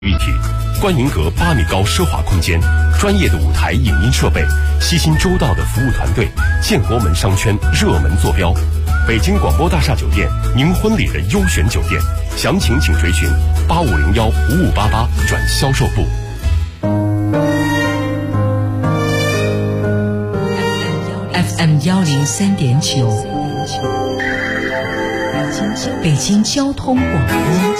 一体，观银阁8米高奢华空间，专业的舞台影音设备，悉心周到的服务团队，建国门商圈热门坐标，北京广播大厦酒店，您婚礼的优选酒店，详情请垂询85015588转销售部。 FM 103.9，北京交通广播，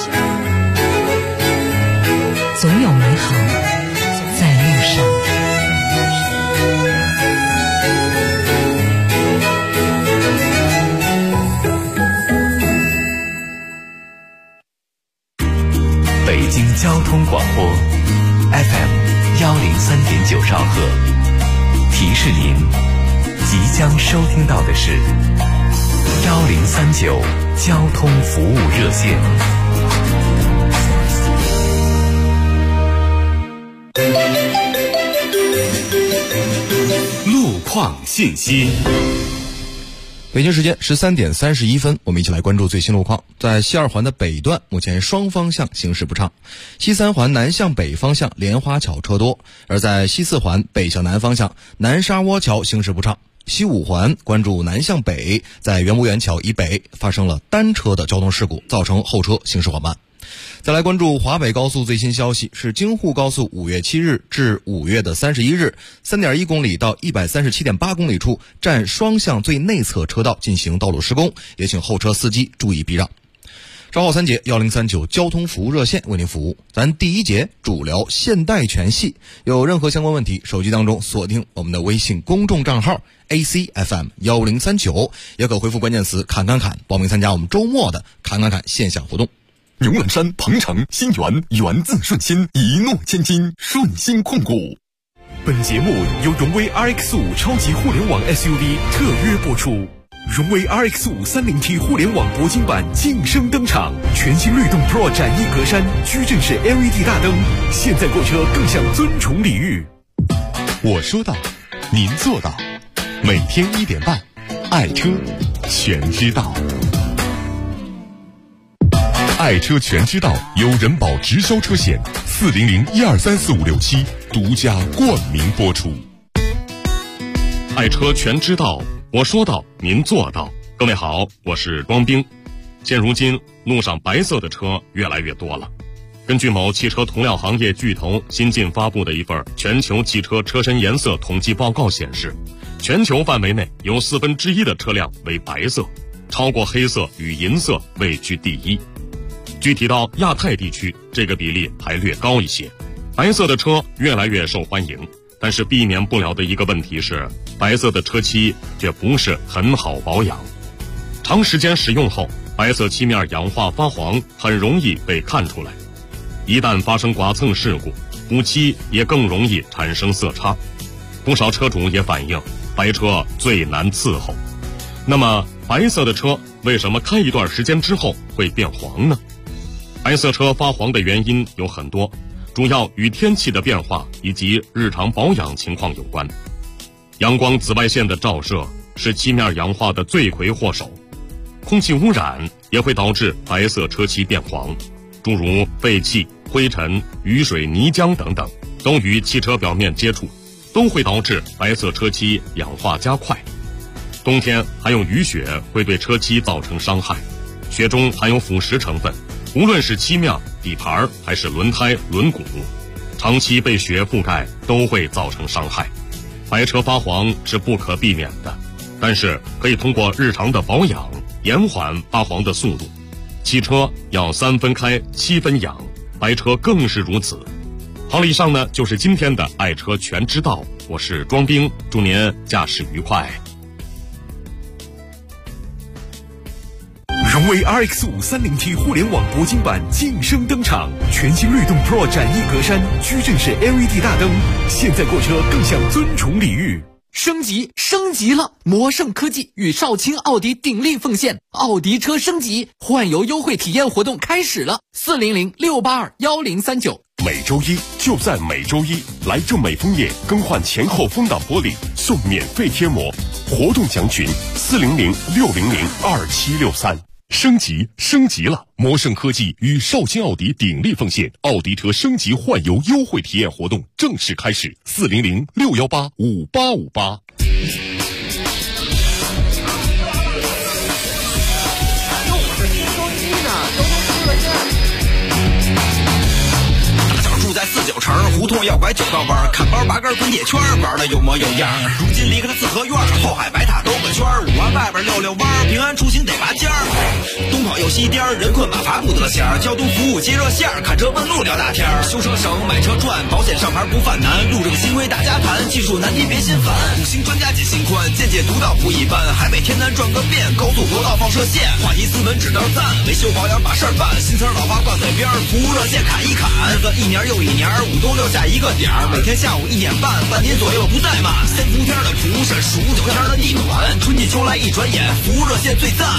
总有美好在路上。 北京交通广播 FM 103.9兆赫，提示您即将收听到的是1039交通服务热线。 路况信息。 北京时间13点31分，我们一起来关注最新路况。在西二环的北段，目前双方向行驶不畅；西三环南向北方向莲花桥车多；而在西四环北向南方向南沙窝桥行驶不畅。西五环关注南向北，在园博园桥以北发生了单车的交通事故，造成后车行驶缓慢。再来关注华北高速最新消息，是京沪高速5月7日至5月的31日 3.1 公里到 137.8 公里处占双向最内侧车道进行道路施工，也请后车司机注意避让。稍后3节1039交通服务热线为您服务。咱第一节主聊现代全系，有任何相关问题，手机当中锁定我们的微信公众账号 ACFM 1039，也可回复关键词砍砍砍报名参加我们周末的砍砍砍线下活动。 牛栏山、鹏城、新源，源自顺心，一诺千金，顺心控股。 本节目由荣威 RX5 超级互联网 SUV 特约播出。荣威 RX5 30T 互联网铂金版晋升登场，全新律动 Pro 展翼格栅，矩阵式 LED 大灯，现在购车更享尊崇礼遇。 我说到，您做到，每天1点半，爱车全知道。爱车全知道由人保直销车险400123456独家冠名播出。爱车全知道，我说到，您做到。各位好，我是光兵。现如今路上白色的车越来越多了。根据某汽车涂料行业巨头新近发布的一份全球汽车车身颜色统计报告显示，全球范围内有1/4的车辆为白色，超过黑色与银色位居第一。具体到亚太地区，这个比例还略高一些。白色的车越来越受欢迎，但是避免不了的一个问题是，白色的车漆却不是很好保养。长时间使用后，白色漆面氧化发黄，很容易被看出来。一旦发生剐蹭事故，补漆也更容易产生色差。不少车主也反映，白车最难伺候。那么，白色的车为什么开一段时间之后会变黄呢？白色车发黄的原因有很多，主要与天气的变化以及日常保养情况有关。阳光紫外线的照射是漆面氧化的罪魁祸首，空气污染也会导致白色车漆变黄，诸如废气、灰尘、雨水、泥浆等等，都与汽车表面接触，都会导致白色车漆氧化加快。冬天含有雨雪会对车漆造成伤害，雪中含有腐蚀成分，无论是漆面、底盘还是轮胎、轮毂，长期被雪覆盖都会造成伤害。白车发黄是不可避免的，但是可以通过日常的保养延缓发黄的速度。汽车要3分开7分养，白车更是如此。好了，以上呢就是今天的爱车全知道，我是庄兵，祝您驾驶愉快。 荣威 RX5 30T 互联网铂金版晋升登场，全新律动 Pro 展翼格栅，矩阵式 LED 大灯，现在购车更享尊崇礼遇。 升级了！魔盛科技与少卿奥迪鼎力奉献，奥迪车升级换油优惠体验活动开始了，400-682-1039。 每周一就在每周一，来正美枫叶更换前后风挡玻璃送免费贴膜，活动详询400-600-2763。 升级了！摩胜科技与绍兴奥迪鼎力奉献奥迪车升级换油优惠体验活动正式开始，400-618-5858。 住在49城，胡同要拐9道弯，看包拔根滚铁圈，玩的有模有样。如今离开了四合院，后海白塔兜个圈，5环外边溜弯，平安出行得拔尖儿。东跑又西颠，人困马乏不得闲。交通服务接热线，看车问路聊大天。修车省，买车赚，保险上牌不犯难。路上新规大家谈，技术难题别心烦。5星专家解心宽，见解独到不一般。海北天南转个遍，高速国道放射线。话题斯文只当赞，维修保养把事儿办。新词老话挂嘴边，服务热线砍一砍。日子一年又一年，5都留下一个点儿。每天下午1点半，半年左右不怠慢。3伏天的蒲扇，数9天的地暖，春季秋来一转眼，服务热线最赞。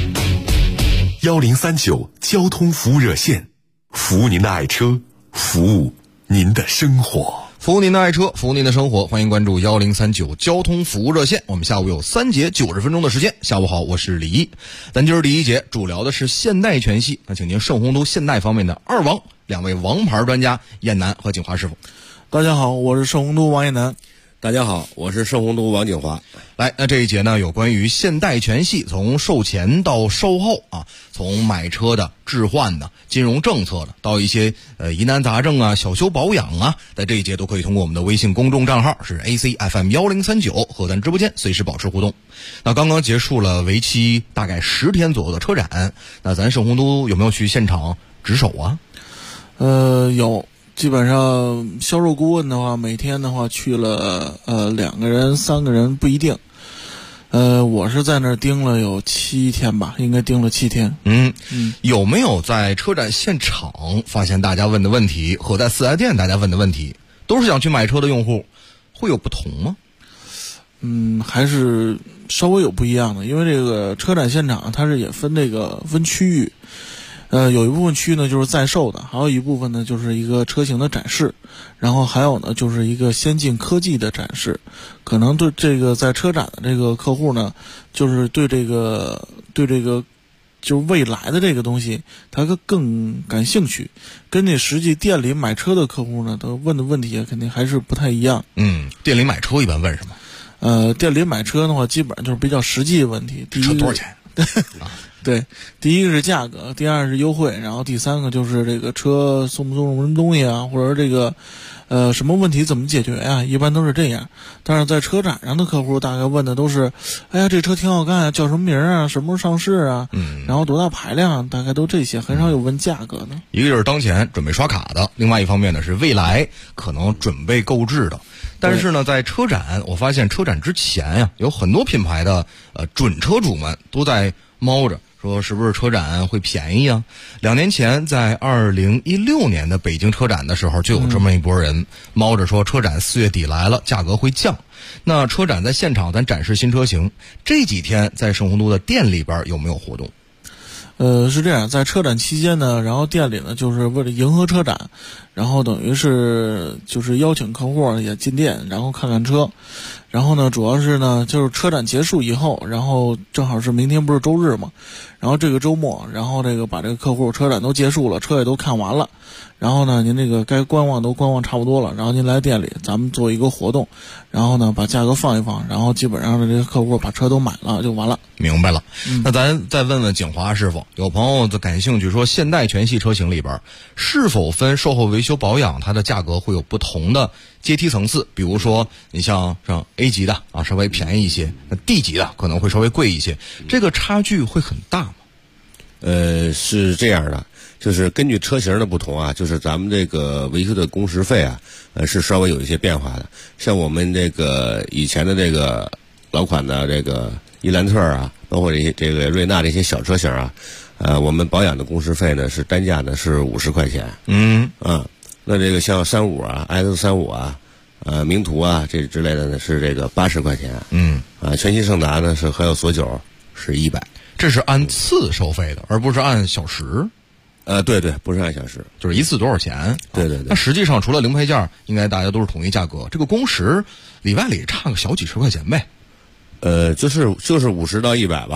1039交通服务热线，服务您的爱车，服务您的生活。 服务您的爱车，服务您的生活，欢迎关注1039交通服务热线。我们下午有3节90分钟的时间。下午好，我是李一。咱今儿第1节主聊的是现代全系，那请您盛洪都现代方面的2王，2位王牌专家燕南和景华师傅。 大家好，我是盛洪都王燕南。 大家好，我是盛洪都王景华。 来，那这一节呢，有关于现代全系从售前到售后啊，从买车的、置换的、金融政策的，到一些疑难杂症啊、小修保养啊，在这一节都可以通过我们的微信公众账号是 ACFM1039和咱直播间随时保持互动。那刚刚结束了为期大概10天左右的车展，那咱盛洪都有没有去现场值守啊？ 有。基本上销售顾问的话，每天的话去了2个人3个人不一定。我是在那儿盯了有7天吧，应该盯了7天。 有没有在车展现场发现大家问的问题和在4S店大家问的问题都是想去买车的用户会有不同吗？ 还是稍微有不一样的，因为这个车展现场它是也分区域。有一部分区域呢就是在售的，还有一部分呢就是一个车型的展示，然后还有呢就是一个先进科技的展示。可能对这个在车展的这个客户呢，就是对这个就是未来的这个东西他更感兴趣，跟这实际店里买车的客户呢都问的问题肯定还是不太一样。 店里买车一般问什么？ 店里买车的话基本上就是比较实际的问题。 车多少钱？ 对，第一个是价格，第二是优惠，然后第3个就是这个车送不送什么东西啊，或者这个什么问题怎么解决啊，一般都是这样。但是在车展上的客户大概问的都是，哎呀这车挺好看啊，叫什么名啊，什么时候上市啊，然后多大排量，大概都这些，很少有问价格的。 一个就是当前准备刷卡的，另外一方面呢是未来可能准备购置的。但是呢，在车展，我发现车展之前呀，有很多品牌的准车主们都在猫着，说是不是车展会便宜啊？2年前在2016年的北京车展的时候，就有这么一波人猫着说车展4月底来了，价格会降。那车展在现场咱展示新车型，这几天在盛洪都的店里边有没有活动？ 是这样，在车展期间呢，然后店里呢就是为了迎合车展，然后等于是就是邀请客户也进店，然后看看车。然后呢主要是呢就是车展结束以后，然后正好是明天不是周日嘛，然后这个周末，然后这个把这个客户车展都结束了，车也都看完了，然后呢您这个该观望都观望差不多了，然后您来店里咱们做一个活动，然后呢把价格放一放，然后基本上的这个客户把车都买了就完了。 明白了。那咱再问问景华师傅，有朋友感兴趣说现代全系车型里边是否分售后维修保养，它的价格会有不同的阶梯层次？比如说你像A 级的啊稍微便宜一些，那 D 级的可能会稍微贵一些，这个差距会很大吗？ 是这样的，就是根据车型的不同啊，就是咱们这个维修的工时费啊，是稍微有一些变化的。像我们这个以前的这个老款的这个伊兰特啊，包括这个瑞纳这些小车型啊，我们保养的工时费呢是单价呢是50块钱。那这个像35啊、X35啊、名图啊这之类的呢是这个80块钱。全新胜达呢是还有锁九是100。 这是按次收费的，而不是按小时。 对，不是按小时， 就是一次多少钱？ 对。 那实际上除了零配件，应该大家都是统一价格。这个工时里外里差个小几十块钱呗。 就是50到100吧。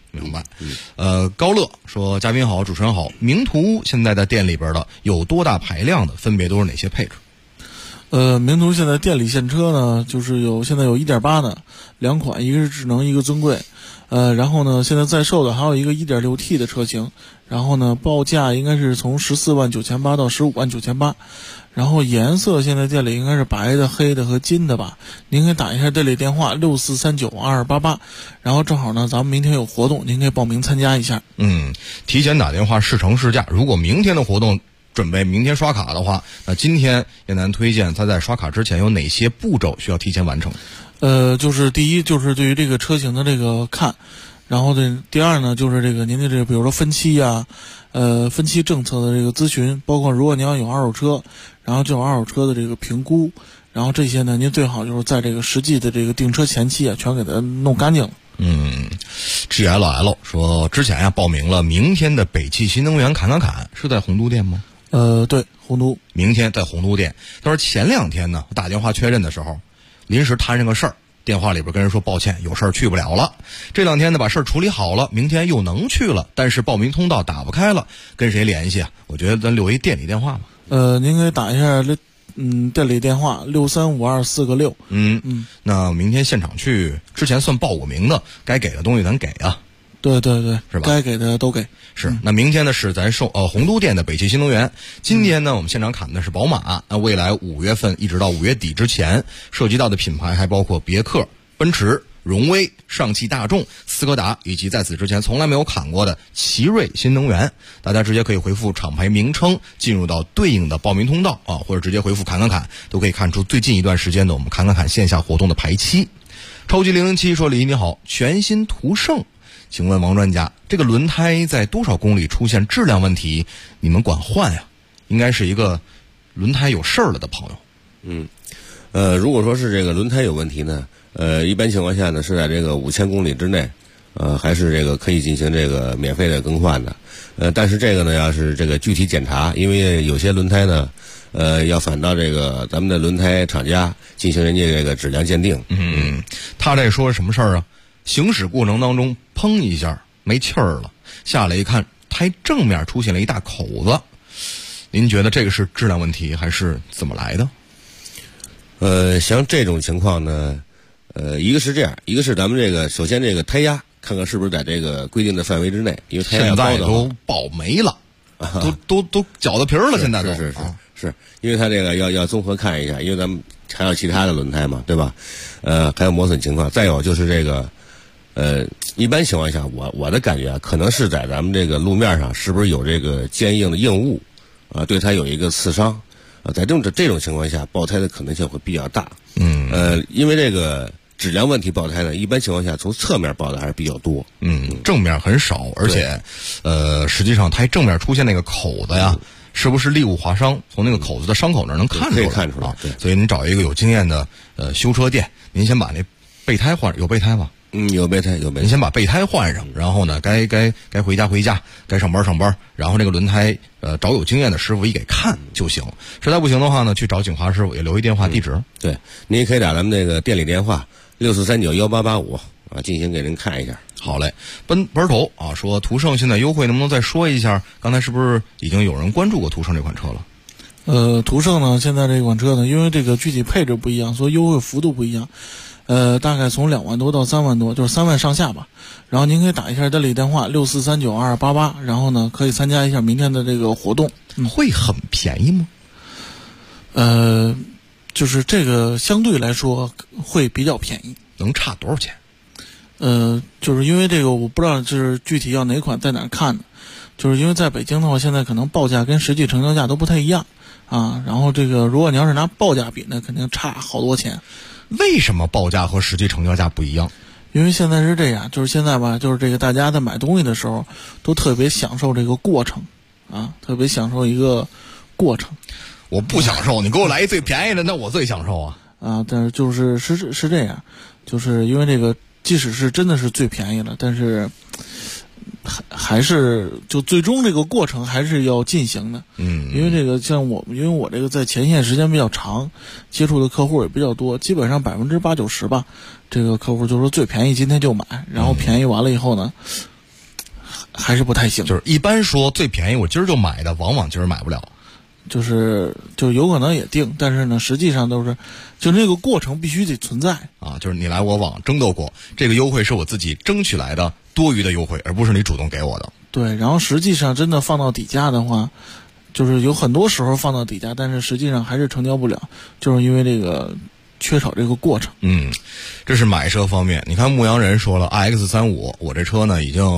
明白。高乐说：“嘉宾好，主持人好。名图现在在店里边的有多大排量的，分别都是哪些配置？” 名图现在店里现车呢，就是现在有 1.8 的两款，一个是智能，一个尊贵。然后呢，现在在售的还有一个 1.6T 的车型，然后呢，报价应该是从14.98万到15.98万。然后颜色现在店里应该是白的、黑的和金的吧？您可以打一下店里电话64392288，然后正好呢，咱们明天有活动，您可以报名参加一下。 提前打电话试乘试驾。如果明天的活动准备明天刷卡的话，那今天燕南推荐他在刷卡之前有哪些步骤需要提前完成？ 就是第一就是对于这个车型的这个看，然后第二呢就是这个您的这个比如说分期啊，分期政策的这个咨询，包括如果您要有二手车，然后就有二手车的这个评估，然后这些呢您最好就是在这个实际的这个订车前期啊全给它弄干净了。 GLL 说之前报名了明天的北汽新能源侃，是在洪都店吗？ 对，洪都， 明天在洪都店。他说前2天呢，我打电话确认的时候，临时摊上个事儿，电话里边跟人说抱歉，有事儿去不了了。这2天呢把事儿处理好了，明天又能去了，但是报名通道打不开了，跟谁联系啊？我觉得咱留一店里电话吧。 您可以打一下店里电话635246个6。 那明天现场去之前算报过名的，该给的东西咱给啊。 对对对， 是吧？ 该给的都给。 是。那明天呢是咱洪都店的北汽新能源，今天呢我们现场砍的是宝马。那未来5月份一直到5月底之前，涉及到的品牌还包括别克、奔驰、荣威、上汽大众、斯柯达，以及在此之前从来没有砍过的奇瑞新能源。大家直接可以回复厂牌名称进入到对应的报名通道啊，或者直接回复砍，都可以看出最近一段时间的我们砍线下活动的排期。超级007说：“李你好，全新途胜，请问王专家，这个轮胎在多少公里出现质量问题，你们管换呀？应该是一个轮胎有事儿了的朋友。 如果说是这个轮胎有问题呢，一般情况下呢是在这个5000公里之内，还是这个可以进行这个免费的更换的。但是这个呢要是这个具体检查，因为有些轮胎呢，要返到这个咱们的轮胎厂家进行人家这个质量鉴定。 他这说什么事儿啊？行驶过程当中砰一下没气儿了，下来一看胎正面出现了一大口子，您觉得这个是质量问题还是怎么来的？ 像这种情况呢，一个是这样，一个是咱们这个首先这个胎压看看是不是在这个规定的范围之内，因为胎压高的现在都爆没了，都绞到皮儿了，现在都是，因为它这个要综合看一下，因为咱们还有其他的轮胎嘛，对吧？还有磨损情况，再有就是这个。一般情况下，我的感觉啊，可能是在咱们这个路面上是不是有这个坚硬的硬物啊，对它有一个刺伤啊，在这种情况下，爆胎的可能性会比较大。因为这个质量问题爆胎呢，一般情况下从侧面爆的还是比较多。 正面很少，而且实际上胎正面出现那个口子呀，是不是利物划伤？从那个口子的伤口那儿能看出来， 可以看出来。对， 所以您找一个有经验的修车店，您先把那备胎换，有备胎吗？ 有备胎。 您先把备胎换上，然后呢，该回家，该上班，然后这个轮胎找有经验的师傅一给看就行。实在不行的话呢，去找景华师傅，也留一电话地址。 对，您也可以打咱们那个店里电话64391885啊，进行给您看一下。 好嘞，奔头啊，说途胜现在优惠，能不能再说一下？刚才是不是已经有人关注过途胜这款车了？ 途胜呢，现在这款车呢，因为这个具体配置不一样，所以优惠幅度不一样。大概从2万多到3万多，就是3万上下吧。然后您可以打一下店里电话64392288，然后呢可以参加一下明天的这个活动。 会很便宜吗？ 就是这个相对来说会比较便宜。 能差多少钱？ 就是因为这个我不知道就是具体要哪款在哪看的，就是因为在北京的话，现在可能报价跟实际成交价都不太一样啊。然后这个如果你要是拿报价比，那肯定差好多钱。 为什么报价和实际成交价不一样？ 因为现在是这样，就是现在吧，就是这个大家在买东西的时候都特别享受这个过程啊，特别享受一个过程。 我不享受，你给我来一最便宜的，那我最享受啊！ 但是是这样，就是因为这个，即使是真的是最便宜了，但是还是就最终这个过程还是要进行的。因为这个像因为我这个在前线时间比较长，接触的客户也比较多，基本上80%-90%吧，这个客户就说最便宜今天就买，然后便宜完了以后呢， 还是不太行。 就是一般说最便宜我今儿就买的，往往今儿买不了。 就有可能也定，但是呢，实际上都是，就那个过程必须得存在啊。就是你来我往争斗过，这个优惠是我自己争取来的多余的优惠，而不是你主动给我的。 对，然后实际上真的放到底价的话，就是有很多时候放到底价，但是实际上还是成交不了，就是因为这个缺少这个过程。 这是买车方面。你看牧羊人说了 iX35， 我这车呢已经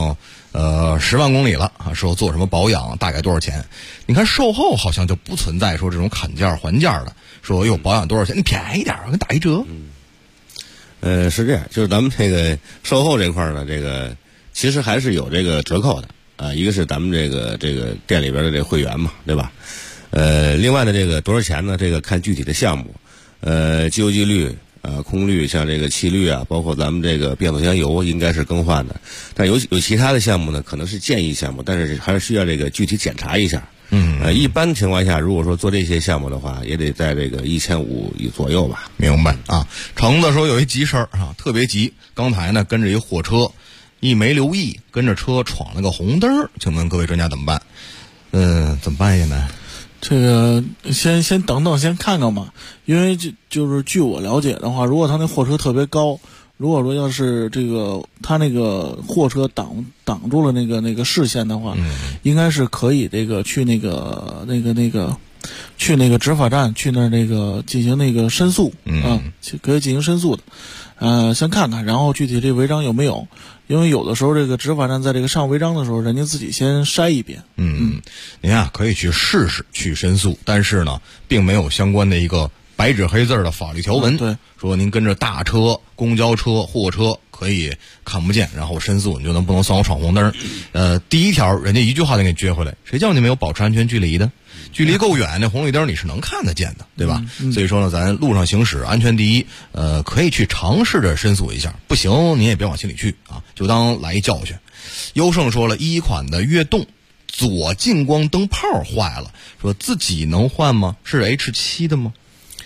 10万公里了啊，说做什么保养大概多少钱？你看售后好像就不存在说这种砍价还价的，说有保养多少钱，你便宜点，我给你打一折。 是这样，就是咱们这个售后这块呢，这个其实还是有这个折扣的啊。一个是咱们这个店里边的这个会员嘛，对吧？另外的这个多少钱呢？这个看具体的项目，机油机滤。空滤像这个气滤啊，包括咱们这个变速箱油应该是更换的，但有其他的项目呢，可能是建议项目，但是还是需要这个具体检查一下。一般情况下，如果说做这些项目的话，也得在这个1500左右吧。 明白啊？橙子说有一急事儿啊，特别急，刚才呢跟着一货车，一没留意跟着车闯了个红灯，请问各位专家怎么办？怎么办也难。 这个先等等，先看看吧。因为就是据我了解的话，如果他那货车特别高，如果说要是这个他那个货车挡住了那个视线的话，应该是可以这个去那个去那个执法站去那个进行那个申诉可以进行申诉的。先看看，然后具体这违章有没有。因为有的时候这个执法站在这个上违章的时候，人家自己先筛一遍。 您啊可以去试试去申诉，但是呢，并没有相关的一个白纸黑字的法律条文。 对， 说您跟着大车、公交车、货车可以看不见，然后申诉，你就不能算我闯红灯。第一条，人家一句话就给你撅回来，谁叫你没有保持安全距离的？距离够远，那红绿灯你是能看得见的，对吧？所以说呢，咱路上行驶安全第一，可以去尝试着申诉一下，不行你也别往心里去啊，就当来一教训。优胜说了，一款的悦动左近光灯泡坏了，说自己能换吗？是 H7 的吗？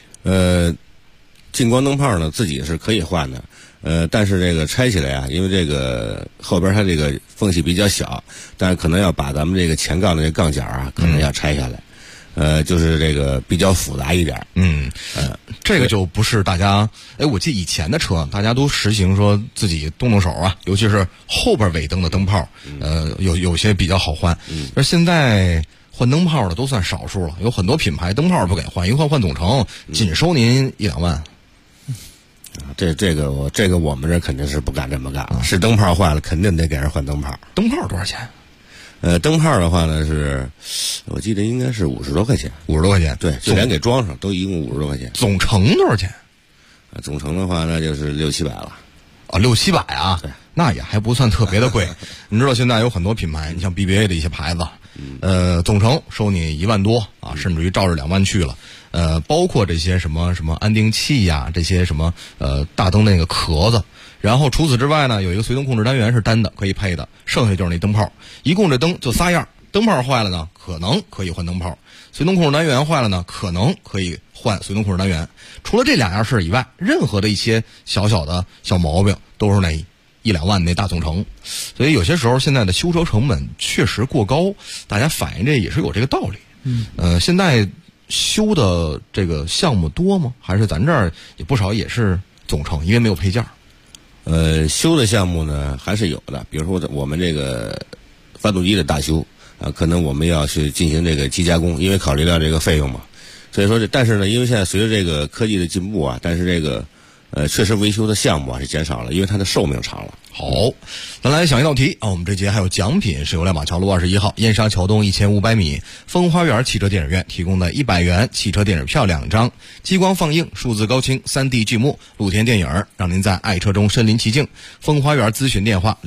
近光灯泡呢自己是可以换的，但是这个拆起来啊，因为这个后边它这个缝隙比较小，但是可能要把咱们这个前杠的这杠角啊，可能要拆下来。就是这个比较复杂一点。 这个就不是大家，我记得以前的车大家都实行说自己动手啊，尤其是后边尾灯的灯泡，有些比较好换。而现在换灯泡的都算少数了，有很多品牌灯泡不给换，一换总成仅收您1-2万。 这个我们这肯定是不敢这么干，是灯泡坏了肯定得给人换灯泡。 灯泡多少钱？ 灯泡的话呢是，我记得应该是50多块钱。50 多块钱， 对，就连给装上都一共50多块钱。 总成多少钱？ 总成的话那就是600-700了。 600-700啊？ 对， 那也还不算特别的贵。你知道现在有很多品牌，你像 BBA 的一些牌子，总成收你1万多啊，甚至于照着2万去了。包括这些什么安定器呀，这些什么大灯那个壳子。然后除此之外呢，有一个随动控制单元是单的，可以配的，剩下就是那灯泡。一共这灯就仨样，灯泡坏了呢，可能可以换灯泡；随动控制单元坏了呢，可能可以换随动控制单元。除了这2样事以外，任何的一些小毛病都是那1-2万那大总成。所以有些时候现在的修车成本确实过高，大家反映这也是有这个道理。现在修的这个项目多吗？还是咱这儿也不少也是总成，因为没有配件。 修的项目呢还是有的，比如说我们这个发动机的大修啊，可能我们要去进行这个机加工，因为考虑到这个费用嘛。所以说但是呢，因为现在随着这个科技的进步啊，但是这个确实维修的项目啊是减少了，因为它的寿命长了。 好，咱来想一道题啊！我们这节还有奖品，是由亮马桥路21号燕莎桥东1500米风花园汽车电影院提供的100元汽车电影票2张，激光放映、数字高清、3D 剧目、露天电影，让您在爱车中身临其境。风花园咨询电话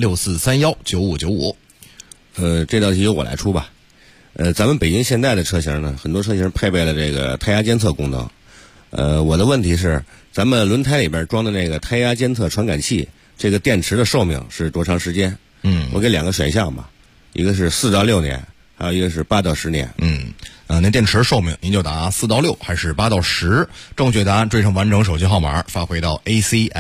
64319595。 这道题由我来出吧。咱们北京现代的车型呢，很多车型配备了这个胎压监测功能。我的问题是，咱们轮胎里边装的那个胎压监测传感器，这个电池的寿命是多长时间？我给2个选项吧，一个是4到6年，还有一个是8到10年。 那电池寿命您就打4到6还是8到10，正确答案缀上完整手机号码发回到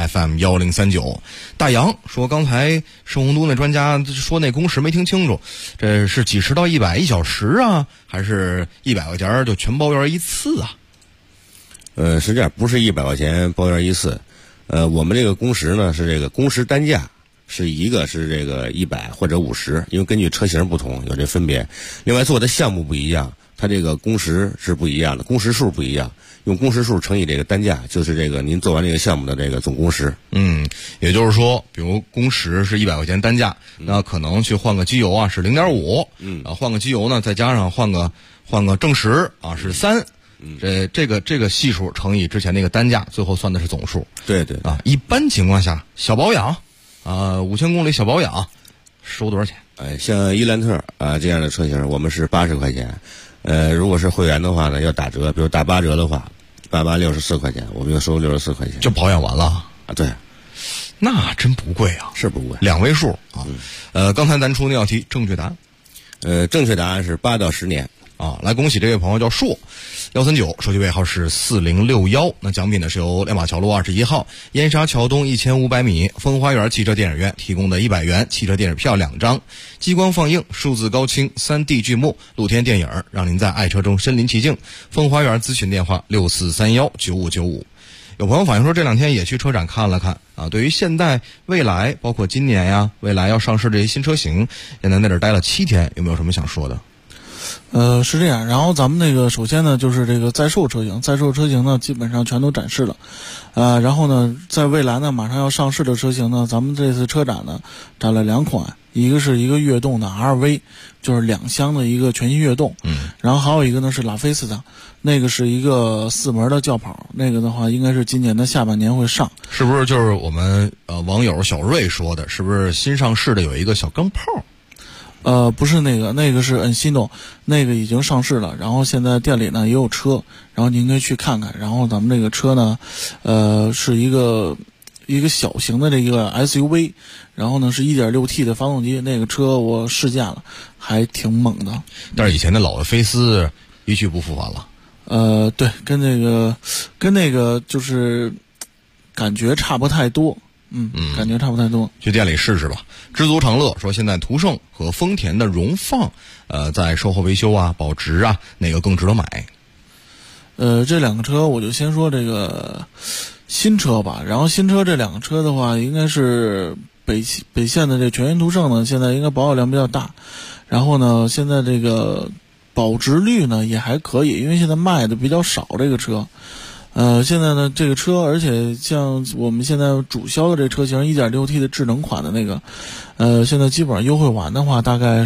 ACFM1039。大洋说刚才盛洪都那专家说那工时没听清楚，这是几十到100一小时啊，还是100块钱就全包圆一次啊？ 是这样，不是100块钱包圆一次。我们这个工时呢是这个工时单价，是一个是这个100或者50，因为根据车型不同有这分别。另外做的项目不一样，它这个工时是不一样的，工时数不一样，用工时数乘以这个单价，就是这个您做完这个项目的这个总工时。 也就是说，比如工时是100块钱单价，那可能去换个机油啊是0.5，换个机油呢再加上换个正时啊是3。这个系数乘以之前那个单价，最后算的是总数。 对对啊，一般情况下，小保养，5000公里小保养，收多少钱？ 像伊兰特这样的车型，我们是80块钱。如果是会员的话呢，要打折，比如打8折的话，8864块钱，我们就收64块钱。 就保养完了啊？对， 那真不贵啊， 是不贵 ，2位数啊。刚才咱出那道题，正确答案？ 正确答案是8到10年。 来恭喜这位朋友叫硕139，手机尾号是4061。那奖品呢是由亮马桥路21号燕莎桥东1500米风花园汽车电影院提供的100元汽车电影票2张，激光放映、数字高清、3D 剧目、露天电影，让您在爱车中身临其境。风花园咨询电话64319595。有朋友反映说这2天也去车展看了看啊，对于现代、蔚来，包括今年呀未来要上市这些新车型，现在在这儿待了7天，有没有什么想说的？ 是这样，然后咱们那个首先呢就是这个在售车型呢基本上全都展示了，然后呢在未来呢马上要上市的车型呢，咱们这次车展呢展了2款，一个是一个悦动的 RV， 就是2厢的一个全新悦动，然后还有一个呢是拉菲斯的，那个是一个4门的轿跑，那个的话应该是今年的下半年会上。 是不是就是我们网友小瑞说的，是不是新上市的有一个小钢炮？ 不是那个是Encino，那个已经上市了，然后现在店里呢也有车，然后您可以去看看。然后咱们这个车呢，是一个小型的这个 SUV， 然后呢是 1.6T 的发动机，那个车我试驾了，还挺猛的。 但是以前的老的菲斯一去不复返了。 对，跟那个就是感觉差不太多。感觉差不太多， 去店里试试吧。知足常乐说，现在途胜和丰田的荣放，在售后维修啊、保值啊，哪个更值得买？ 这2个车我就先说这个新车吧。然后新车这2个车的话，应该是北线的这全新途胜呢，现在应该保有量比较大。然后呢，现在这个保值率呢也还可以，因为现在卖的比较少这个车。现在呢这个车，而且像我们现在主销的这车型 1.6T 的智能款的那个，现在基本上优惠完的话大概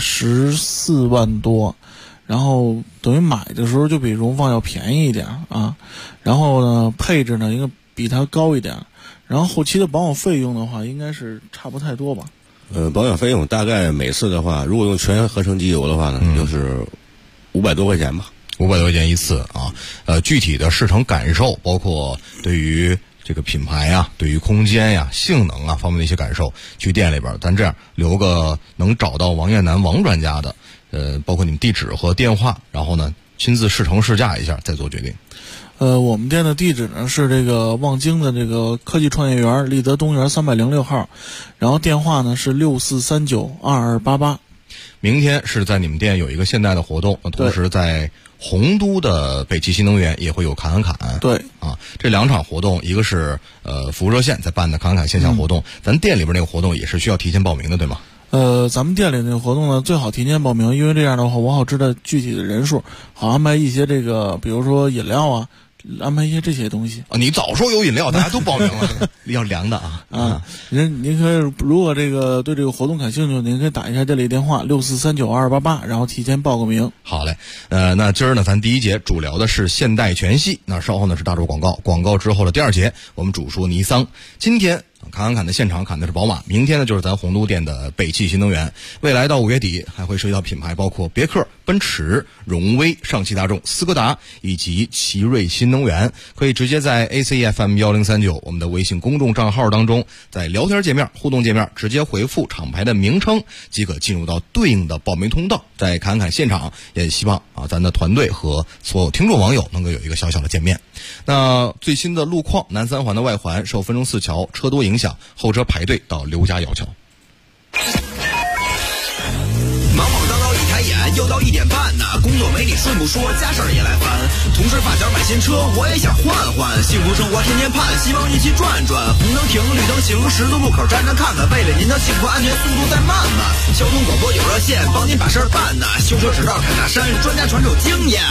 14万多，然后等于买的时候就比荣放要便宜一点啊，然后呢配置呢应该比它高一点，然后后期的保养费用的话应该是差不太多吧。 保养费用大概每次的话，如果用全合成机油的话呢，就是500多块钱吧。 500多块钱一次啊，具体的试乘感受，包括对于这个品牌啊、对于空间呀、性能啊方面的一些感受，去店里边，咱这样留个能找到王艳楠王专家的，包括你们地址和电话，然后呢亲自试乘试驾一下，再做决定。 我们店的地址呢是这个望京的这个科技创业园立德东园306号，然后电话呢是64392288。 明天是在你们店有一个现代的活动，同时在洪都的北汽新能源也会有侃侃。 对啊，这2场活动，一个是服务热线在办的侃侃线下活动，咱店里边那个活动也是需要提前报名的，对吗？ 咱们店里那个活动呢，最好提前报名，因为这样的话，我好知道具体的人数，好安排一些这个，比如说饮料啊，安排一些这些东西。 你早说有饮料，大家都报名了，要凉的啊。 您可以，如果这个对这个活动感兴趣，您可以打一下店里电话64392288，然后提前报个名。 好嘞，那今儿呢，咱第1节主聊的是现代全系，那稍后呢是大众广告，广告之后的第2节，我们主说尼桑。今天侃的现场侃的是宝马，明天呢就是咱洪都店的北汽新能源。未来到5月底还会涉及到品牌，包括别克、奔驰、荣威、上汽大众、斯柯达以及奇瑞新能源。可以直接在 ACFM1039 我们的微信公众账号当中，在聊天界面、互动界面直接回复厂牌的名称，即可进入到对应的报名通道。在侃现场，也希望咱的团队和所有听众网友能够有一个小小的见面。那最新的路况，南三环的外环受分钟寺桥车多影响，后车排队到刘家窑桥。 忙忙叨叨一抬眼，又到1点半呢。工作没你顺不说，家事儿也来烦。同事发小买新车，我也想换换。幸福生活天天盼，希望一起转转。红灯停，绿灯行，十字路口站站看看。为了您的幸福安全，速度再慢慢。交通广播有热线，帮您把事儿办呢。修车指导看大山，专家传授经验。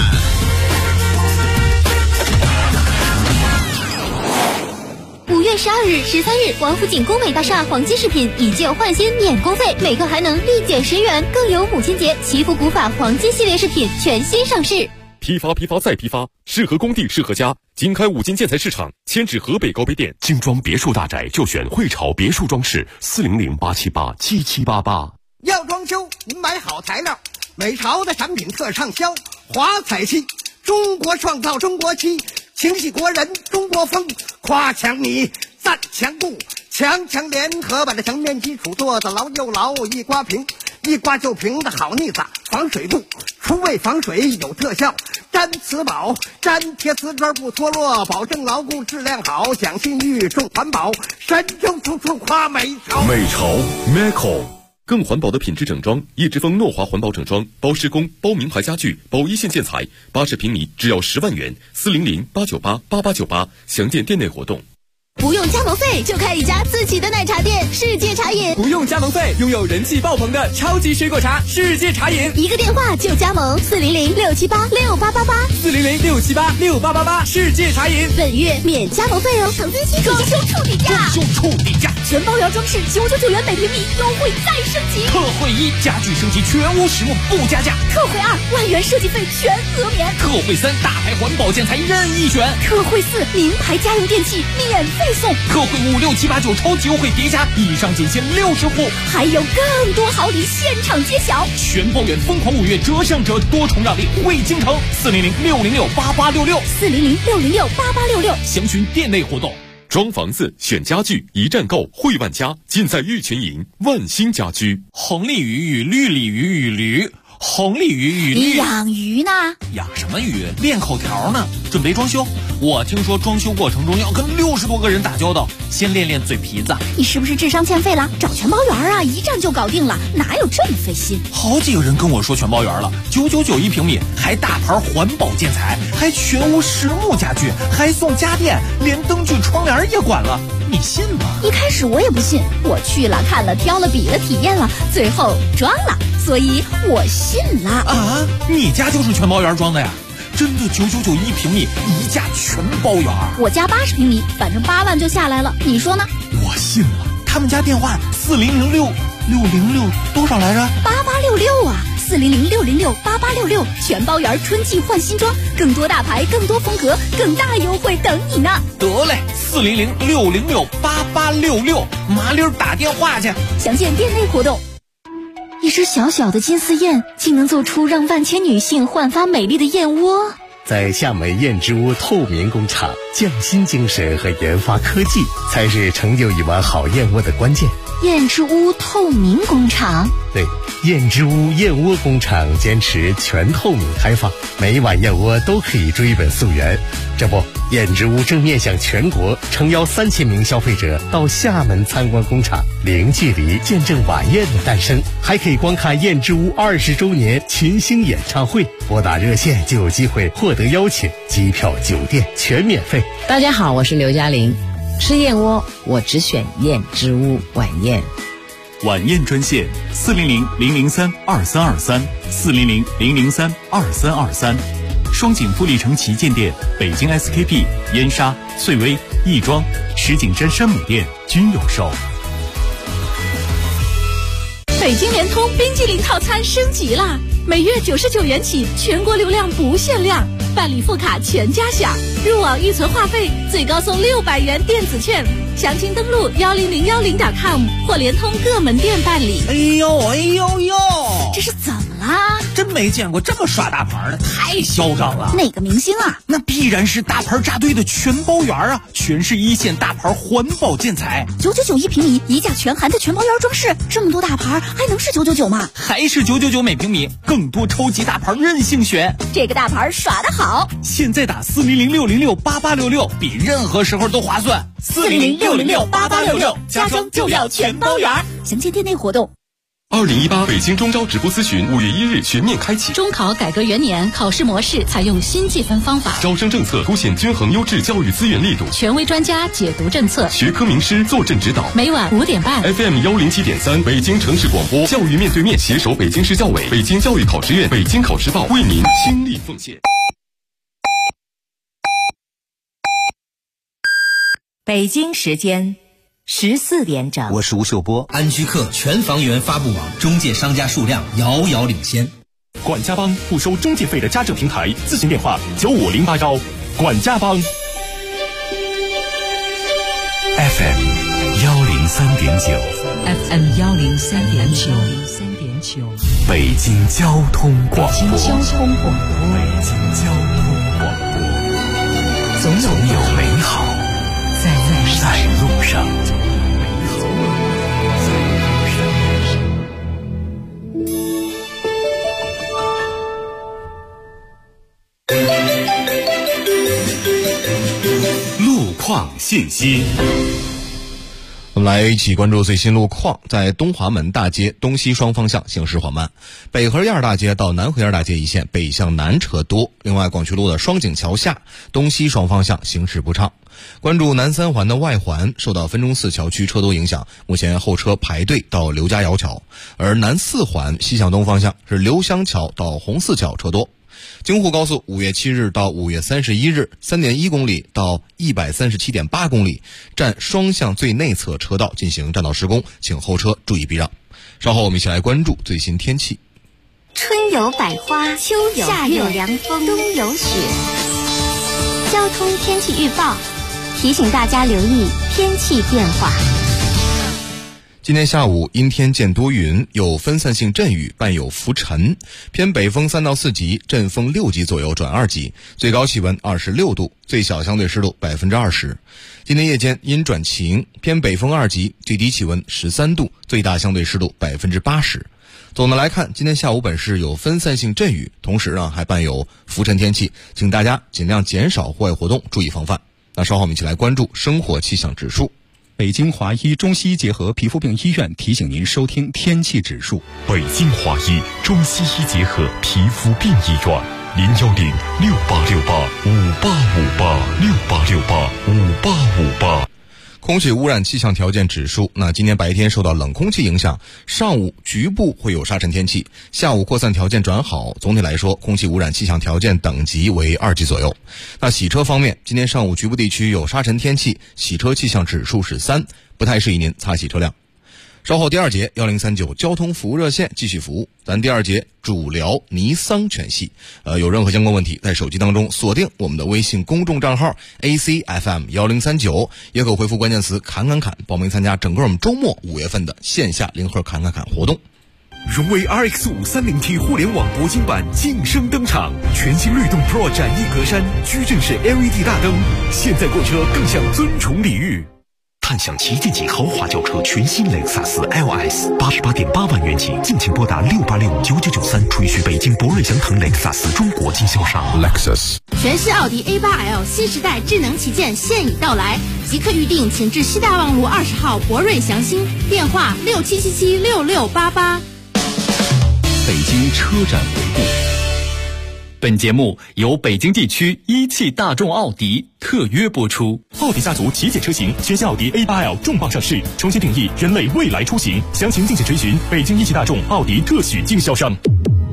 5月12日、13日，王府井工美大厦黄金饰品以旧换新免工费，每个还能立减10元，更有母亲节祈福古法黄金系列饰品全新上市。 批发再批发，适合工地适合家。经开5金建材市场，迁至河北高碑店。精装别墅大宅就选汇潮别墅装饰，400-878-7788。 要装修，您买好材料，美潮的产品特畅销，华彩漆，中国创造中国漆。情系国人中国风，夸墙你赞墙布，墙联合把这墙面基础做得牢又牢，一刮平一刮就平的好腻子，防水布，除味防水有特效，粘瓷宝粘贴瓷砖不脱落，保证牢固质量好，讲信誉重环保，神州处处夸美潮。 美潮 Meco。更环保的品质整装，叶之峰诺华环保整装，包施工、包名牌家具、包一线建材，80平米只要10万元，400-898-8898，详见店内活动。 不用加盟费就开一家自己的奶茶店，世界茶饮。 不用加盟费，拥有人气爆棚的超级水果茶，世界茶饮。 一个电话就加盟，400-678-6888，400-678-6888， 世界茶饮。 本月免加盟费哦，成分期装修处底价，全包圆装饰999元每平米，优惠再升级。 特惠1，家具升级全屋实木不加价。 特惠2，万元设计费全额免。 特惠3，大牌环保建材任意选。 特惠4，名牌家用电器免费送。 特惠5、6、7、8、9超级优惠叠加，以上仅限60户， 还有更多好礼现场揭晓。 全包圆疯狂5月折上折，多重让利惠京城，400-606-8866，400-606-8866， 详询店内活动。装房子选家具，一站购汇万家，尽在玉泉营万兴家居。 红鲤鱼与绿鲤鱼与驴，红鲤鱼与你养鱼呢？ 养什么鱼？练口条呢。准备装修，我听说装修过程中要跟60多个人打交道，先练练嘴皮子。 你是不是智商欠费了？找全包圆啊，一站就搞定了，哪有这么费心？ 好几个人跟我说全包圆了，999一平米，还大牌环保建材，还全屋实木家具，还送家电，连灯具窗帘也管了，你信吗？ 一开始我也不信，我去了看了挑了比了体验了，最后装了，所以我信了。 啊，你家就是全包圆装的呀？真的999一平米，一价全包圆。 我家80平米，反正8万就下来了，你说呢？ 我信了。他们家电话4006606多少来着 ？8866啊，400668866，全包圆春季换新装，更多大牌，更多风格，更大优惠等你呢。 得嘞，400668866，麻溜打电话去。 详见店内活动。一只小小的金丝燕，竟能做出让万千女性焕发美丽的燕窝。 在厦门燕之屋透明工厂，匠心精神和研发科技才是成就一碗好燕窝的关键。 燕之屋透明工厂， 对，燕之屋燕窝工厂坚持全透明开放，每一碗燕窝都可以追本溯源。这不，燕之屋正面向全国诚邀3000名消费者到厦门参观工厂，零距离见证晚宴的诞生，还可以观看燕之屋20周年群星演唱会。拨打热线就有机会获得邀请，机票、酒店全免费。 大家好，我是刘嘉玲。吃燕窝，我只选燕之屋晚宴。 晚宴专线400-003-2323，400-003-2323。双井富力城旗舰店、北京 SKP、燕莎、翠微、亦庄、石景山山姆店均有售。 北京联通冰激凌套餐升级啦！ 每月99元起，全国流量不限量，办理副卡全家享，入网预存话费最高送600元电子券。详情登录10010.com 或联通各门店办理。 哎呦， 这是怎么啦？ 真没见过这么耍大牌的，太嚣张了。 哪个明星啊？ 那必然是大牌扎堆的全包园啊，全是一线大牌环保建材 ，999一平米，一价全含的全包园装饰，这么多大牌还能是999吗？ 还是999每平米，更多超级大牌任性选。 这个大牌耍得好， 现在打400-606-8866，比任何时候都划算。 400-606-8866，家装就要全包园。详见店内活动。 2018北京中招直播咨询5月1日全面开启。 中考改革元年，考试模式采用新计分方法， 招生政策凸显均衡优质教育资源力度， 权威专家解读政策， 学科名师坐镇指导。 每晚5点半 FM 107.3北京城市广播，教育面对面携手北京市教委、北京教育考试院、北京考试报为您倾力奉献。 北京时间14点整， 我是吴秀波。安居客全房源发布网中介商家数量遥遥领先。 管家帮不收中介费的家政平台，咨询电话95081。管家帮 FM 103.9 FM 103.9 北京交通广播， 北京交通广播， 总有美好在路上。 路况信息。 我们来一起关注最新路况。在东华门大街东西双方向行驶缓慢，北河沿大街到南河沿大街一线北向南车多。另外，广渠路的双井桥下东西双方向行驶不畅。关注南三环的外环，受到分钟寺桥区车多影响，目前后车排队到刘家窑桥。而南四环西向东方向是刘湘桥到红寺桥车多。京沪高速5月7日到5月31日 3.1 公里到 137.8 公里占双向最内侧车道进行占道施工，请后车注意避让。稍后我们一起来关注最新天气。 春有百花，秋有夏有凉风，冬有雪。交通天气预报提醒大家留意天气变化。 今天下午阴天见多云，有分散性阵雨，伴有浮尘，偏北风3到4级，阵风6级左右转2级，最高气温26度，最小相对湿度20%。今天夜间阴转晴，偏北风2级，最低气温13度，最大相对湿度80%。总的来看，今天下午本市有分散性阵雨，同时呢还伴有浮尘天气，请大家尽量减少户外活动，注意防范。那稍后我们一起来关注生活气象指数。 北京华医中西医结合皮肤病医院提醒您收听天气指数。 北京华医中西医结合皮肤病医院，010-6868-5858，6858-5858。 空气污染气象条件指数，那今天白天受到冷空气影响，上午局部会有沙尘天气，下午扩散条件转好，总体来说空气污染气象条件等级为2级左右。那洗车方面，今天上午局部地区有沙尘天气，洗车气象指数是3，不太适宜您擦洗车辆。稍后第2节1039交通服务热线继续服务，咱第2节主聊尼桑全系。有任何相关问题，在手机当中锁定我们的微信公众账号 ACFM 1039，也可回复关键词侃侃侃报名参加整个我们周末5月份的线下零盒侃侃侃活动。 荣威 RX5 30T 互联网铂金版晋升登场，全新律动 Pro 展翼格栅，矩阵式 LED 大灯，现在购车更享尊崇礼遇。 探享旗舰级豪华轿车全新雷克萨斯 LS，88.8万元起，敬请拨打68659993，垂询北京博瑞祥腾雷克萨斯中国经销商。 Lexus 全新奥迪 A8L 新时代智能旗舰现已到来，即刻预定，请至西大望路20号博瑞祥兴，电话67776688。 北京车展回顾。 本节目由北京地区一汽大众奥迪特约播出。 奥迪家族旗舰车型全新奥迪 A8L 重磅上市，重新定义人类未来出行，详情敬请垂询北京一汽大众奥迪特许经销商。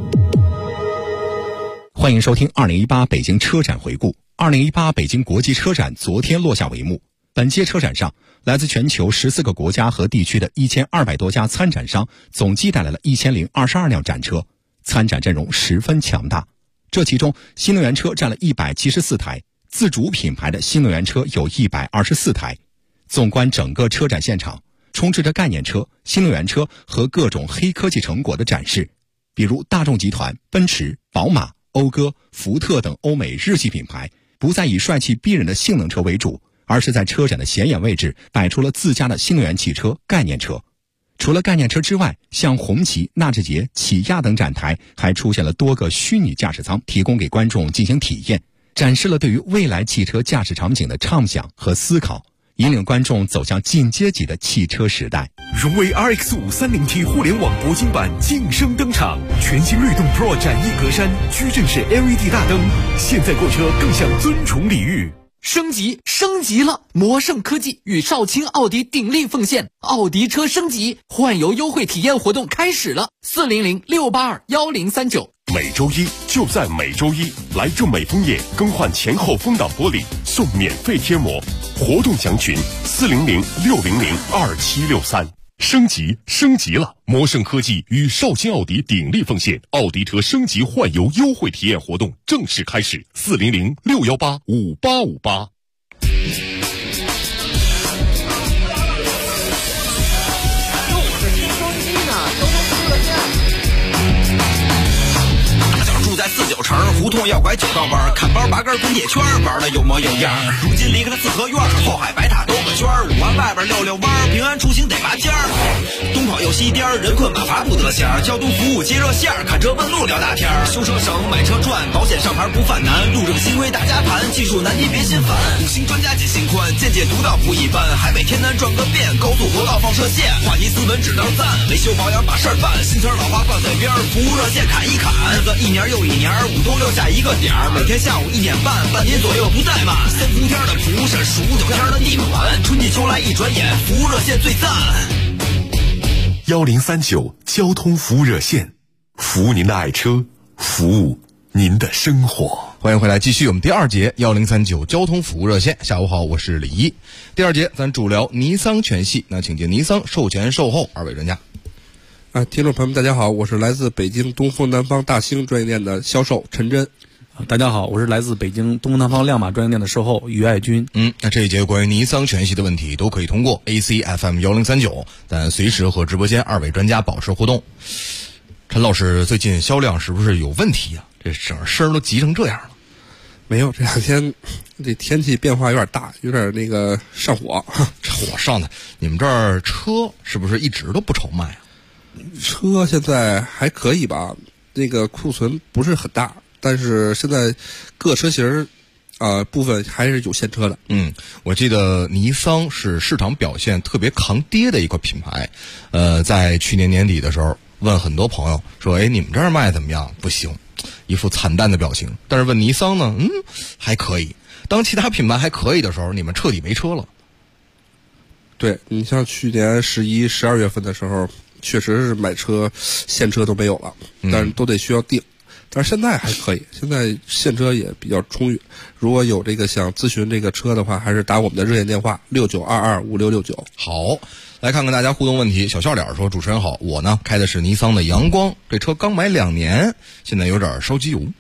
欢迎收听2018北京车展回顾。2018北京国际车展昨天落下帷幕。本届车展上，来自全球14个国家和地区的1200多家参展商总计带来了1022辆展车。 参展阵容十分强大。这其中，新能源车占了174台，自主品牌的新能源车有124台。纵观整个车展现场，充斥着概念车、新能源车和各种黑科技成果的展示，比如大众集团、奔驰、宝马、讴歌、福特等欧美日系品牌不再以帅气逼人的性能车为主，而是在车展的显眼位置摆出了自家的新能源汽车、概念车。除了概念车之外，像红旗、纳智捷、起亚等展台还出现了多个虚拟驾驶舱，提供给观众进行体验，展示了对于未来汽车驾驶场景的畅想和思考，引领观众走向进阶级的汽车时代。 荣威 RX5 30T 互联网铂金版晋升登场，全新律动 Pro 展翼格栅，矩阵式 LED 大灯，现在购车更享尊崇礼遇。 升级了！魔圣科技与少卿奥迪鼎力奉献，奥迪车升级换油优惠体验活动开始了，400-682-1039。 每周一就在每周一，来正美枫叶更换前后风挡玻璃送免费贴膜，活动详询400-600-2763。升级了！魔圣科技与少卿奥迪鼎力奉献，奥迪车升级换油优惠体验活动正式开始，400-618-5858。 在49城胡同要拐9道弯，看包拔根滚铁圈，玩的有模有样。如今离开了四合院，后海白塔兜个圈，5环外边溜溜弯，平安出行得拔尖儿。东跑又西颠，人困马乏不得闲，交通服务接热线，看车问路聊大天。修车省，买车赚，保险上牌不犯难，路政新规大家谈，技术难题别心烦。5星专家解心宽，见解独到不一般，海北天南转个遍，高速国道放射线，话题斯文指道赞，维修保养把事儿办，新车老花放在边，服务热线砍一砍，日子一年又一年，5东6下一个点儿，每天下午1点半，半年左右不怠慢。3伏天的蒲是数9天的地暖，春季秋来一转眼，服务热线最赞。 1039交通服务热线，服务您的爱车，服务您的生活。 欢迎回来，继续我们第二节1039交通服务热线。下午好，我是李一。第二节咱主聊尼桑全系，那请进尼桑售前售后2位专家。 听众朋友们大家好，我是来自北京东风南方大兴专业店的销售陈真。 大家好，我是来自北京东风南方亮马专业店的售后于爱军。 那这一节关于尼桑全系的问题都可以通过 ACFM 1039，但随时和直播间2位专家保持互动。陈老师，最近销量是不是有问题啊？这整声都急成这样了。 没有，这2天这天气变化有点大，有点那个上火。 这火上的，你们这儿车是不是一直都不愁卖啊？ 车现在还可以吧，那个库存不是很大，但是现在各车型部分还是有现车的。 我记得尼桑是市场表现特别抗跌的一个品牌。在去年年底的时候，问很多朋友说：“你们这儿卖怎么样？”不行，一副惨淡的表情。但是问尼桑呢，还可以。当其他品牌还可以的时候，你们彻底没车了。 对，你像去年11、12月份的时候，确实是买车现车都没有了，但是都得需要订。但是现在还可以，现在现车也比较充裕。如果有这个想咨询这个车的话，还是打我们的热线电话69225669。 好，来看看大家互动问题。小笑脸说：“主持人好，我呢开的是尼桑的阳光，这车刚买2年，现在有点烧机油。”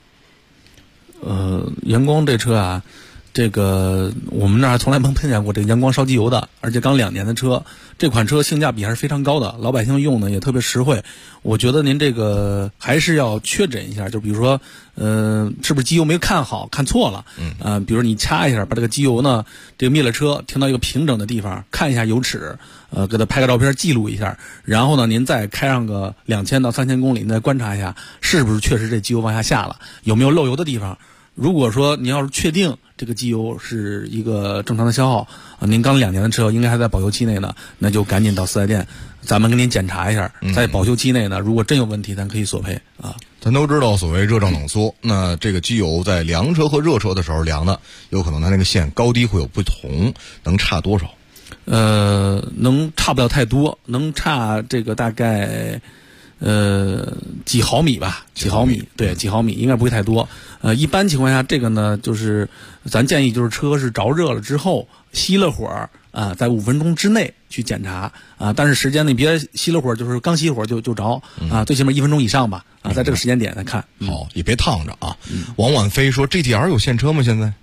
阳光这车啊，这个我们那儿从来没碰见过这阳光烧机油的，而且刚2年的车，这款车性价比还是非常高的，老百姓用呢也特别实惠。我觉得您这个还是要确诊一下，就比如说，是不是机油没看好，看错了？比如你掐一下，把这个机油呢，这个灭了车，停到一个平整的地方，看一下油尺，给它拍个照片记录一下，然后呢，您再开上个2000到3000公里，您再观察一下，是不是确实这机油往下下了，有没有漏油的地方。如果说您要是确定这个机油是一个正常的消耗，您刚2年的车应该还在保修期内呢，那就赶紧到4S店，咱们给您检查一下，在保修期内呢，如果真有问题，咱可以索赔啊。 咱都知道所谓热胀冷缩，那这个机油在凉车和热车的时候凉的，有可能它那个线高低会有不同，能差多少？ 能差不了太多，能差这个大概几毫米吧，几毫米，对，几毫米应该不会太多。一般情况下，这个呢，就是咱建议就是车是着热了之后熄了火啊，在5分钟之内去检查啊，但是时间呢，你别熄了火，就是刚熄火就着啊，最起码1分钟以上吧啊，在这个时间点来看。 好，也别烫着啊。王婉飞说 GTR 有现车吗？现在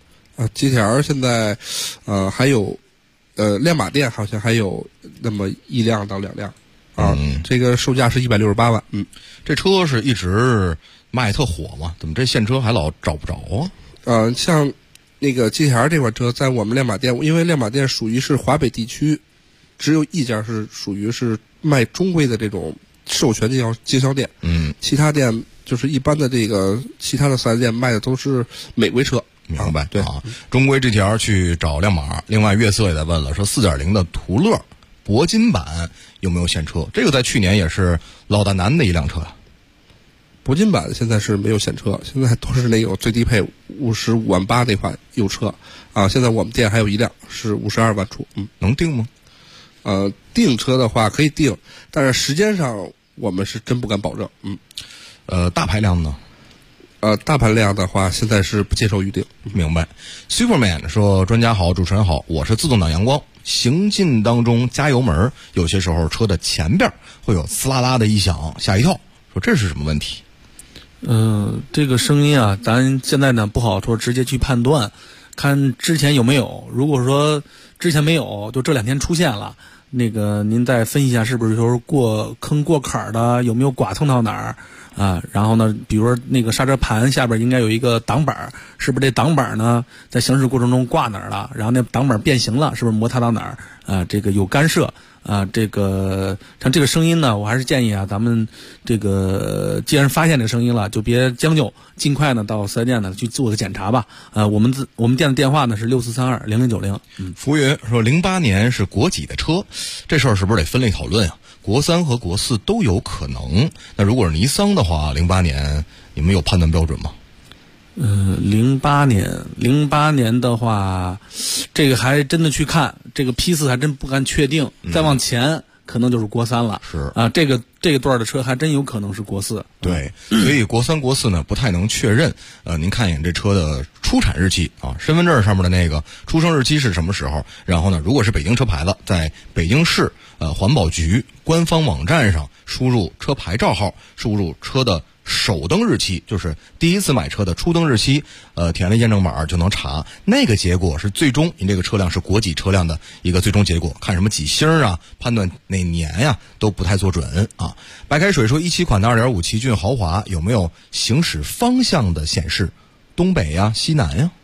？GTR 现在还有亮马店好像还有那么1辆到2辆啊，这个售价是168万。 这车是一直卖特火嘛？怎么这现车还老找不着啊？ 像那个 GTR 这款车在我们亮马店，因为亮马店属于是华北地区只有一家是属于是卖中规的这种授权经销店，其他店就是一般的这个其他的4S店卖的都是美规车。 明白，对啊，中规 GTR 去找亮马。另外，月色也在问了，说 4.0 的途乐铂金版有没有现车？这个在去年也是老大难的一辆车啊。 铂金版现在是没有现车，现在都是那种最低配55万8那款油车啊。现在我们店还有一辆是52万出， 能定吗？ 订车的话可以订，但是时间上我们是真不敢保证。 大排量呢？ 大排量的话，现在是不接受预定。 明白。Superman 说：“专家好，主持人好，我是自动挡阳光，行进当中加油门，有些时候车的前边会有呲啦啦的一响，吓一跳。说这是什么问题？” 这个声音啊，咱现在呢不好说直接去判断，看之前有没有。如果说之前没有，就这2天出现了，那个您再分析一下，是不是说过坑过坎的，有没有剐蹭到哪儿？然后呢，比如说那个刹车盘下边应该有一个挡板，是不是这挡板呢在行驶过程中挂哪儿了？然后那挡板变形了，是不是摩擦到哪儿？这个有干涉这个像这个声音呢，我还是建议咱们这个既然发现这个声音了，就别将就，尽快呢到4S店呢去做个检查吧。我们店的电话呢是64320090。 浮云说08年是国几的车，这事儿是不是得分类讨论啊？国3和国4都有可能。那如果是尼桑的话，08年你们有判断标准吗 ？08年的话，这个还真的去看，这个批次还真不敢确定。再往前可能就是国3了。 是这个段的车还真有可能是国4。 对，所以国3、国4呢不太能确认。您看一眼这车的出产日期啊，身份证上面的那个出生日期是什么时候？然后呢，如果是北京车牌子，在北京市环保局官方网站上输入车牌照号，输入车的首登日期，就是第一次买车的初登日期，填了验证码就能查，那个结果是最终您这个车辆是国几车辆的一个最终结果。看什么几星啊，判断哪年呀都不太做准啊。白开水说17款的2.5奇骏豪华有没有行驶方向的显示？东北呀，西南呀？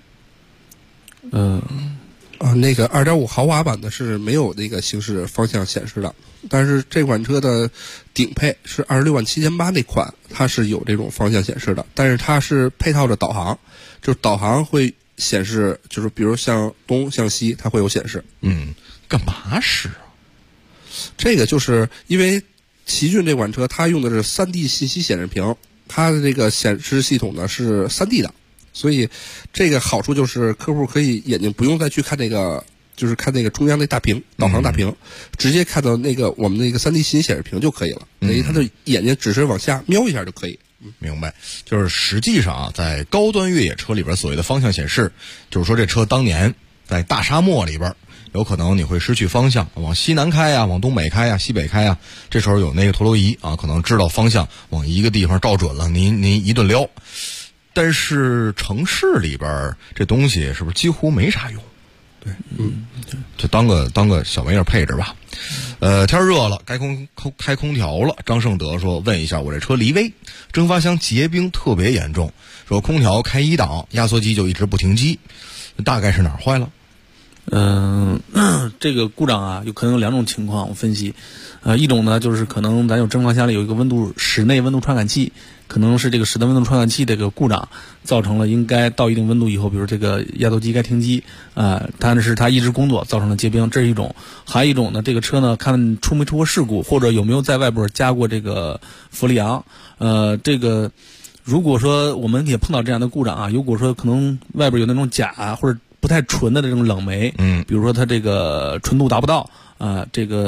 那个2.5豪华版的是没有那个行驶方向显示的，但是这款车的顶配是26万7800那款，它是有这种方向显示的，但是它是配套着导航，就是导航会显示，就是比如向东向西它会有显示。 干嘛使啊？ 这个就是因为奇骏这款车它用的是3D 信息显示屏，它的这个显示系统呢是3D 的，所以这个好处就是客户可以眼睛不用再去看那个，就是看那个中央那大屏导航大屏，直接看到那个我们那个3D 信息显示屏就可以了，等于他的眼睛只是往下瞄一下就可以。 明白，就是实际上啊，在高端越野车里边所谓的方向显示，就是说这车当年在大沙漠里边，有可能你会失去方向，往西南开呀，往东北开呀，西北开呀，这时候有那个陀螺仪啊，可能知道方向，往一个地方照准了，您一顿撩。但是城市里边这东西是不是几乎没啥用？ 对， 就当个小玩意儿配置吧。天热了，开空调了。张胜德说：“问一下，我这车离威，蒸发箱结冰特别严重，说空调开1档，压缩机就一直不停机，大概是哪儿坏了？” 这个故障啊，有可能有2种情况，我分析。一种呢，就是可能咱有蒸发箱里有一个室内温度传感器，可能是这个室内温度传感器这个故障，造成了应该到一定温度以后，比如这个压缩机该停机，但是它一直工作造成了结冰，这是一种。还有一种呢，这个车呢，看出没出过事故，或者有没有在外边加过这个氟利昂。这个如果说我们也碰到这样的故障啊，如果说可能外边有那种钾或者不太纯的这种冷媒，比如说它这个纯度达不到这个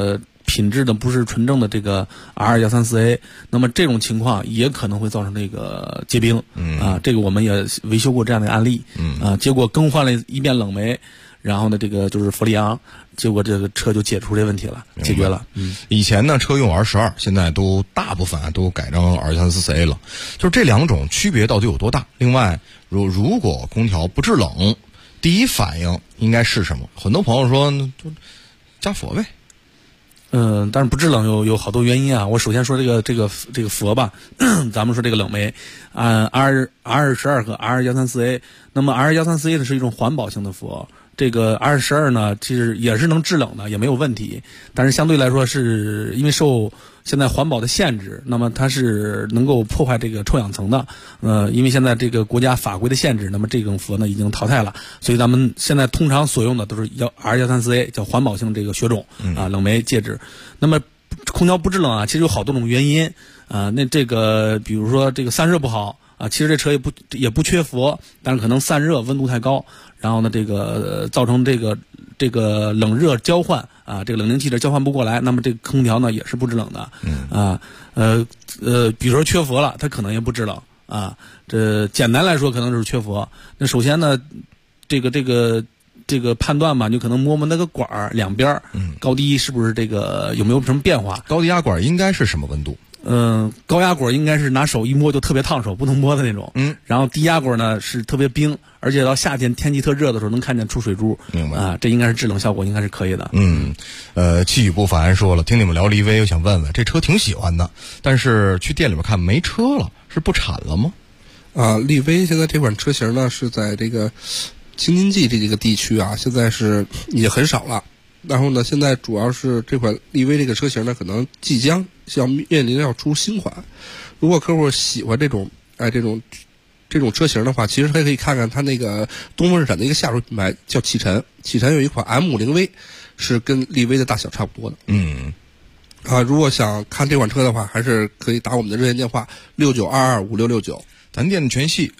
品质的不是纯正的这个 R134A， 那么这种情况也可能会造成这个结冰。这个我们也维修过这样的案例。结果更换了一遍冷媒，然后呢，这个就是氟利昂，结果这个车就解除这问题了，解决了。 以前呢车用 R12，现在都大部分都改成 R134A 了。就是这两种区别到底有多大？另外，如果空调不制冷，第一反应应该是什么？很多朋友说就加氟呗。 但是不制冷有好多原因啊。我首先说这个氟吧，咱们说这个冷媒，R12和 R134A， 那么 R134A 呢是一种环保性的氟，这个 R12呢其实也是能制冷的，也没有问题，但是相对来说是因为受现在环保的限制，那么它是能够破坏这个臭氧层的。因为现在这个国家法规的限制，那么这种氟呢已经淘汰了，所以咱们现在通常所用的都是R134A， 叫环保性这个血种冷媒介质。那么空调不制冷其实有好多种原因那这个比如说这个散热不好其实这车也不缺氟，但是可能散热温度太高，然后呢这个造成这个冷热交换这个冷凝气的交换不过来，那么这个空调呢也是不制冷的。比如说缺氟了，它可能也不制冷这简单来说可能就是缺氟。那首先呢这个判断吧，就可能摸摸那个管儿两边高低是不是这个有没有什么变化。 高低压管应该是什么温度？ 高压管应该是拿手一摸就特别烫手，不能摸的那种。然后低压管呢是特别冰，而且到夏天天气特热的时候能看见出水珠。 明白这应该是制冷效果应该是可以的。 气宇不凡说了，听你们聊力威，我想问问，这车挺喜欢的，但是去店里面看没车了，是不产了吗？ 力威现在这款车型呢是在这个京津冀这个地区现在是也很少了。然后呢，现在主要是这款力威这个车型呢，可能即将面临要出新款。如果客户喜欢这种车型的话，其实还可以看看它那个东风日产的一个下属品牌叫启辰，启辰有一款 M50V 是跟力威的大小差不多的。如果想看这款车的话，还是可以打我们的热线电话69225669。 咱店的全系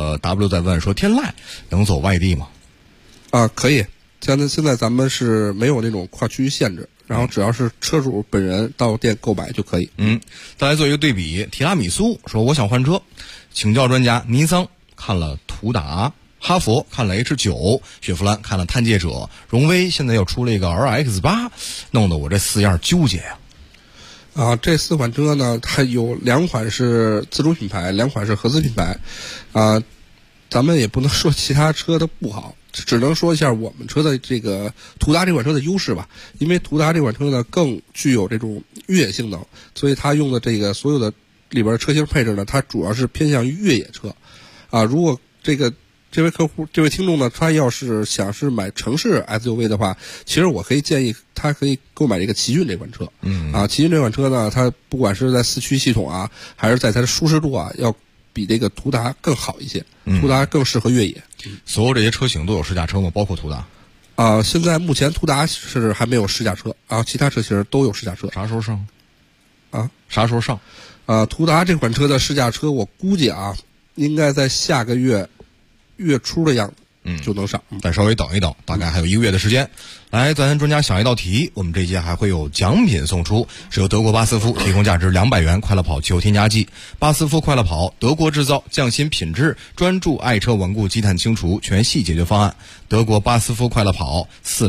W 在问说，天籁能走外地吗？ 可以。现在咱们是没有那种跨区限制，然后只要是车主本人到店购买就可以。 再来做一个对比，提拉米苏说我想换车，请教专家，尼桑看了途达，哈弗看了 H9， 雪佛兰看了探界者，荣威现在又出了一个 RX8， 弄得我这4样纠结这4款车呢，它有2款是自主品牌，2款是合资品牌。咱们也不能说其他车的不好，只能说一下我们车的这个途达这款车的优势吧。因为途达这款车呢更具有这种越野性能，所以它用的这个所有的里边车型配置呢，它主要是偏向于越野车。如果这位客户这位听众呢，他要是想是买城市 SUV 的话，其实我可以建议他可以购买这个奇骏这款车。奇骏这款车呢，它不管是在4驱系统还是在它的舒适度要比这个途达更好一些，途达更适合越野。 所有这些车型都有试驾车吗？包括途达？现在目前途达是还没有试驾车，其他车型都有试驾车。 啥时候上？ 啥时候上？途达这款车的试驾车，我估计应该在下个月初的样子。就能上， 再稍微等一等，大概还有1个月的时间。来，咱专家想一道题，我们这节还会有奖品送出，是由德国巴斯夫提供价值200元快乐跑汽油添加剂。巴斯夫快乐跑，德国制造，匠心品质，专注爱车稳固积碳清除全系解决方案。德国巴斯夫快乐跑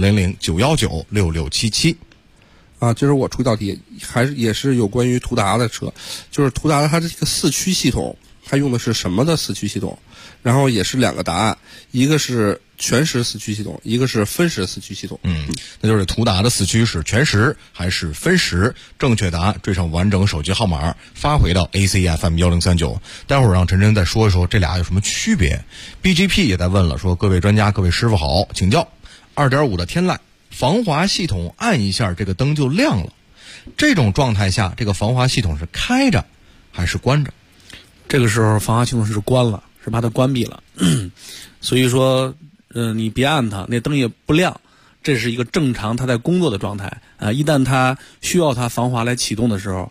400-919-6677。 今儿我出一道题，也是有关于途达的车，就是途达的它这个4驱系统，它用的是什么的4驱系统？然后也是2个答案，一个是全时4驱系统，一个是分时4驱系统。 那就是途达的4驱是全时还是分时？正确答案缀上完整手机号码发回到 ACFM1039。待会儿让陈真再说一说这俩有什么区别。BGP 也在问了，说各位专家各位师傅好，请教 2.5 的天籁防滑系统按一下这个灯就亮了，这种状态下这个防滑系统是开着还是关着？ 这个时候防滑系统是关了，是把它关闭了。所以说你别按它，那灯也不亮，这是一个正常它在工作的状态。一旦它需要它防滑来启动的时候，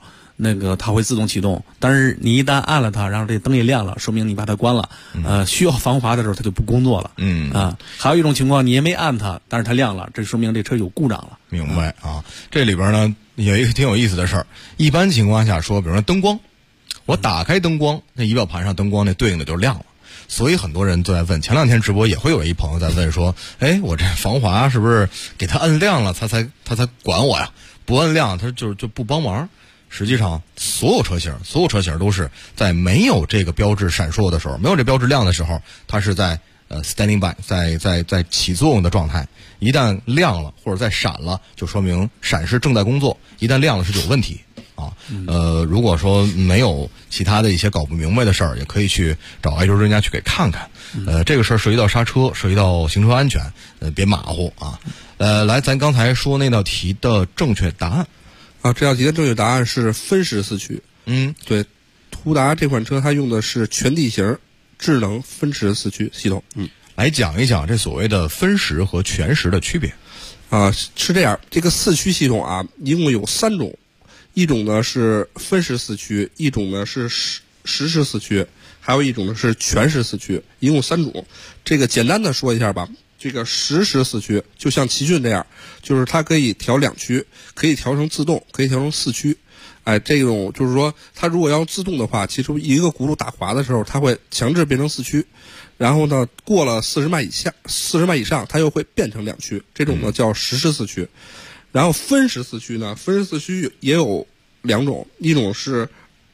那个它会自动启动。但是你一旦按了它，然后这灯也亮了，说明你把它关了。需要防滑的时候它就不工作了。还有一种情况，你也没按它，但是它亮了，这说明这车有故障了。 明白啊？这里边呢有一个挺有意思的事儿。一般情况下说，比如说灯光，我打开灯光，那仪表盘上灯光那对应的就亮了。所以很多人都在问，前两天直播也会有一朋友在问说，我这防滑是不是给他摁亮了他才管我呀？不摁亮他就不帮忙。实际上所有车型都是在没有这个标志闪烁的时候，没有这标志亮的时候，它是在standing by， 在起作用的状态。一旦亮了或者在闪了，就说明闪是正在工作，一旦亮了是有问题啊。如果说没有其他的一些搞不明白的事儿，也可以去找爱车专家去给看看。这个事儿涉及到刹车，涉及到行车安全，别马虎啊。来，咱刚才说那道题的正确答案啊，这道题的正确答案是分时四驱。对，途达这款车它用的是全地形智能分时四驱系统。 来讲一讲这所谓的分时和全时的区别。 是这样，这个四驱系统啊，一共有3种，一种呢是分时四驱，一种呢是实时四驱，还有一种呢是全时四驱，一共3种。这个简单的说一下吧。这个实时四驱就像奇骏这样，就是它可以调2驱，可以调成自动，可以调成4驱。这种就是说，它如果要自动的话，其实一个轱辘打滑的时候，它会强制变成4驱，然后呢，过了40迈以上，它又会变成2驱。这种呢叫实时四驱。然后分时四驱呢，分时四驱也有2种，一种是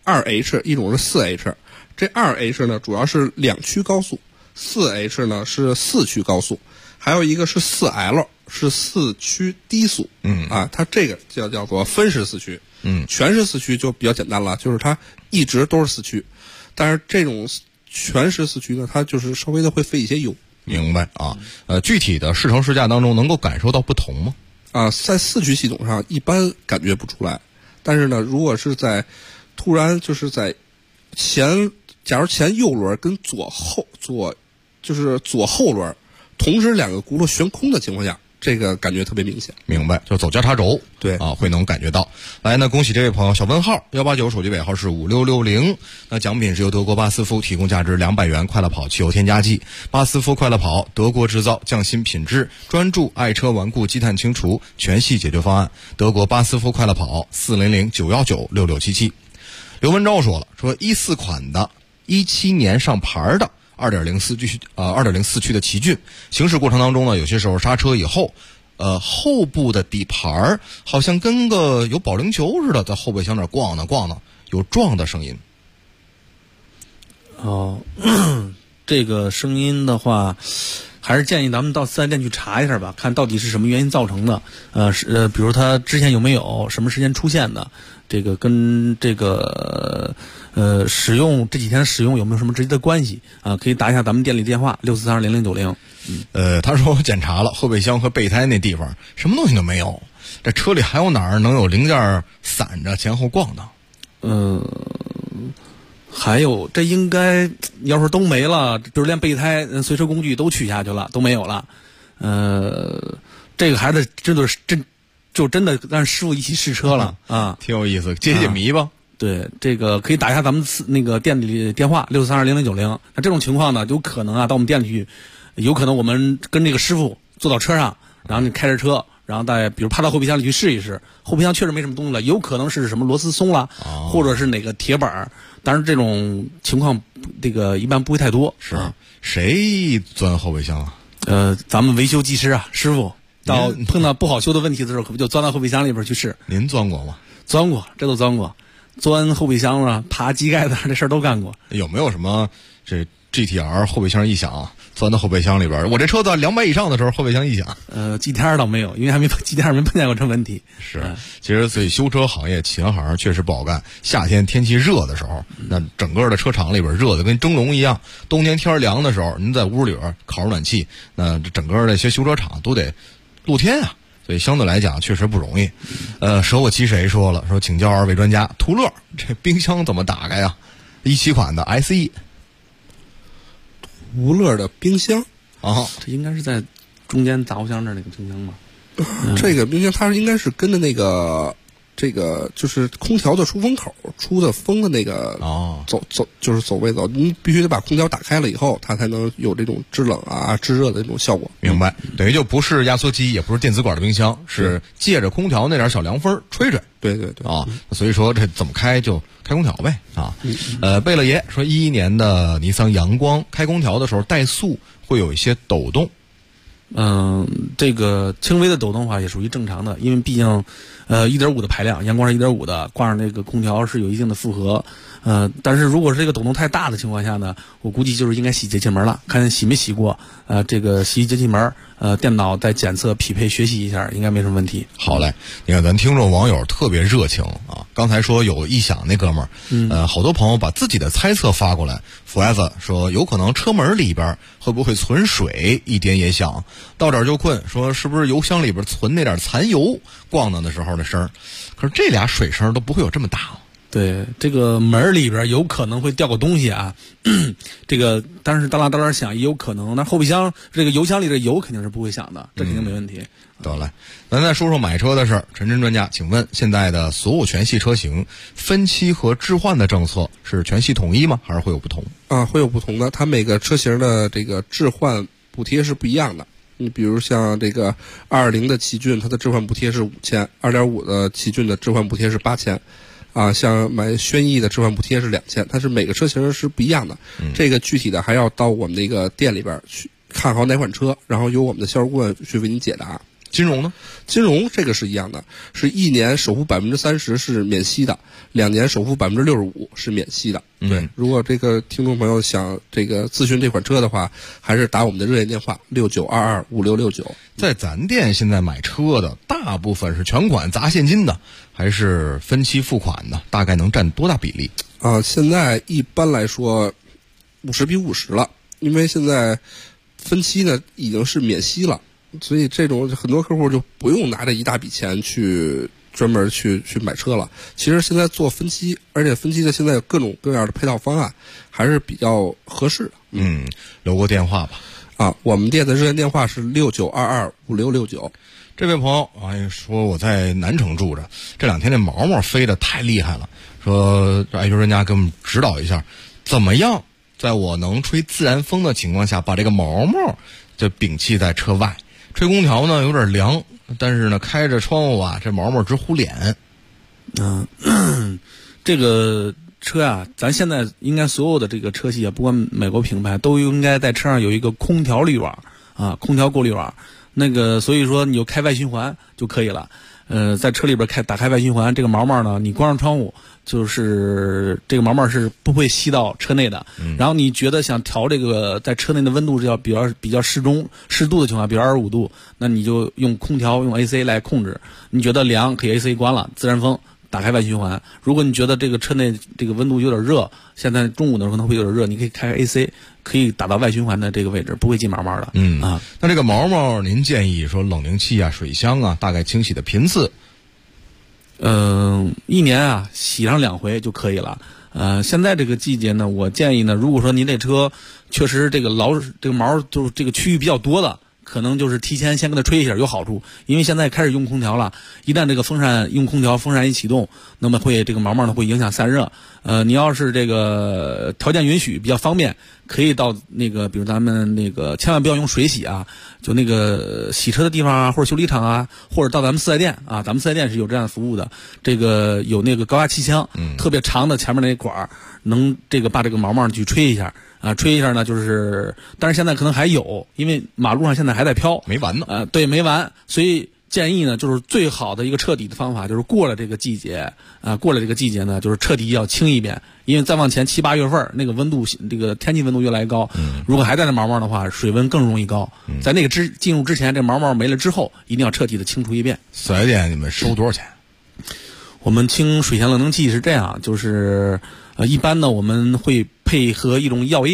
2H， 一种是4H。这2H 呢，主要是2驱高速，4H 呢是4驱高速。还有一个是4L， 是4驱低速。它这个叫做分时四驱。全时四驱就比较简单了，就是它一直都是4驱，但是这种全时四驱呢，它就是稍微的会费一些油。 明白啊？具体的试乘试驾当中能够感受到不同吗？ 在4驱系统上一般感觉不出来，但是呢，如果是在突然就是在假如前右轮跟左后轮同时2个轱辘悬空的情况下，这个感觉特别明显。 明白，就走交叉轴。 对啊，会能感觉到。来，那恭喜这位朋友，小问号189，手机尾号是5660。那奖品是由德国巴斯夫提供价值200元快乐跑汽油添加剂。巴斯夫快乐跑，德国制造，匠心品质，专注爱车顽固积碳清除全系解决方案。德国巴斯夫快乐跑，400-919-6677。刘文昭说了，说14款的17年上牌的2.0四驱的奇骏，行驶过程当中呢，有些时候刹车以后，后部的底盘好像跟个有保龄球似的，在后备箱那逛呢，有撞的声音。 这个声音的话，还是建议咱们到4S店去查一下吧，看到底是什么原因造成的。比如它之前有没有什么时间出现的，这个跟这个使用这几天使用有没有什么直接的关系啊？可以打一下咱们店里电话64320090。 他说我检查了后备箱和备胎那地方什么东西都没有，这车里还有哪儿能有零件散着前后逛的？ 还有这应该要是都没了，就是连备胎随车工具都取下去了，都没有了。这个还是真的让师傅一起试车了啊， 挺有意思，解谜吧。 对，这个可以打一下咱们那个店里电话64320090。那这种情况呢，有可能到我们店里去，有可能我们跟这个师傅坐到车上，然后你开着车，然后比如趴到后备箱里去试一试，后备箱确实没什么东西了，有可能是什么螺丝松了，或者是哪个铁板。当然这种情况这个一般不会太多。 是谁钻后备箱啊？ 咱们维修技师啊，师傅到碰到不好修的问题的时候，可不就钻到后备箱里边去试？ 您钻过吗？ 钻过，这都钻过。钻后备箱啊，爬机盖子这事儿都干过。 有没有什么这 GTR 后备箱异响，钻到后备箱里边？我这车在200以上的时候后备箱异响。 GTR 倒没有，因为GTR 没碰见过这问题。 是，其实所以修车行业琴行确实不好干。夏天天气热的时候，那整个的车厂里边热的跟蒸笼一样。冬天天凉的时候，您在屋里边烤着暖气，那整个的一些修车厂都得露天啊。所以相对来讲确实不容易。舍我其谁说了，说请教2位专家，途乐这冰箱怎么打开呀？17款的 SE。 途乐的冰箱这应该是在中间杂货箱那个冰箱吧？ 这个冰箱它应该是跟着那个这个就是空调的出风口出的风的那个就是走位走，你必须得把空调打开了以后，它才能有这种制冷啊、制热的这种效果。 明白，等于就不是压缩机，也不是电子管的冰箱，是借着空调那点小凉风吹吹。 对对对啊，所以说这怎么开就开空调呗啊。贝勒爷说，11年的尼桑阳光开空调的时候怠速会有一些抖动。 这个轻微的抖动的话也属于正常的，因为毕竟1.5的排量，阳光是1.5的，挂上那个空调是有一定的负荷。但是如果是这个抖动太大的情况下呢，我估计就是应该洗节气门了，看洗没洗过。这个洗节气门，电脑再检测匹配学习一下，应该没什么问题。 好嘞，你看咱听众网友特别热情啊，刚才说有异响那哥们儿，好多朋友把自己的猜测发过来。Forever 说有可能车门里边会不会存水，一点也响。到这儿就困说是不是油箱里边存那点残油，咣当的时候的声儿。可是这俩水声都不会有这么大。 对，这个门里边有可能会掉个东西啊，这个但是当啷当啷响也有可能。那后备箱这个油箱里的油肯定是不会响的，这肯定没问题。 得嘞，咱再说说买车的事儿。陈真专家，请问现在的所有全系车型分期和置换的政策是全系统一吗？还是会有不同？ 会有不同的，它每个车型的这个置换补贴是不一样的。你比如像这个2.0的奇骏，它的置换补贴是5000；2.5的奇骏的置换补贴是8000。像买轩逸的置换补贴是2000，它是每个车型是不一样的。这个具体的还要到我们那个店里边去看好哪款车，然后由我们的销售顾问去为您解答。 金融呢？ 金融这个是一样的，是1年首付30%是免息的，2年首付65%是免息的。对，如果这个听众朋友想这个咨询这款车的话，还是打我们的热线电话69225669。 在咱店现在买车的大部分是全款砸现金的，还是分期付款的？大概能占多大比例？ 现在一般来说50比50了，因为现在分期呢已经是免息了。所以这种很多客户就不用拿着一大笔钱去专门去买车了。其实现在做分期，而且分期的现在有各种各样的配套方案，还是比较合适的。 留个电话吧。 我们店的热线电话是69225669。 这位朋友说我在南城住着，这2天这毛毛飞得太厉害了，说爱车专家给我们指导一下，怎么样在我能吹自然风的情况下，把这个毛毛就摒弃在车外。吹空调呢有点凉，但是呢开着窗户这毛毛直呼脸。 这个车啊，咱现在应该所有的这个车系不管美国品牌都应该在车上有一个空调滤网空调过滤网。那个所以说你就开外循环就可以了。在车里边打开外循环，这个毛毛呢你关上窗户，就是这个毛毛是不会吸到车内的。然后你觉得想调这个在车内的温度是要比较适度的情况，比如25度，那你就用空调用 AC 来控制。你觉得凉可以 AC 关了，自然风打开外循环。如果你觉得这个车内这个温度有点热，现在中午的时候可能会有点热，你可以开 AC， 可以打到外循环的这个位置，不会进毛毛的。 那这个毛毛您建议说冷凝器水箱大概清洗的频次 ？1年洗上2回就可以了。现在这个季节呢，我建议呢，如果说您这车确实这个毛就是这个区域比较多的，可能就是提前先给它吹一下有好处。因为现在开始用空调了，一旦这个风扇一启动，那么这个毛毛呢会影响散热。你要是这个条件允许比较方便，可以到那个比如咱们那个千万不要用水洗就那个洗车的地方或者修理厂或者到咱们四 S 店咱们四 S 店是有这样的服务的。这个有那个高压气枪，特别长的前面那管能这个把这个毛毛去吹一下吹一下呢，就是但是现在可能还有，因为马路上现在还在飘， 没完呢。 对，没完，所以建议呢，就是最好的一个彻底的方法，就是过了这个季节呢，就是彻底要清一遍。因为再往前7、8月份，那个温度，这个天气温度越来越高，如果还在那毛毛的话，水温更容易高。在那个进入之前，这毛毛没了之后，一定要彻底的清除一遍。 4 S 店你们收多少钱？ 我们清水箱冷凝器是这样，就是一般呢我们会配合一种药液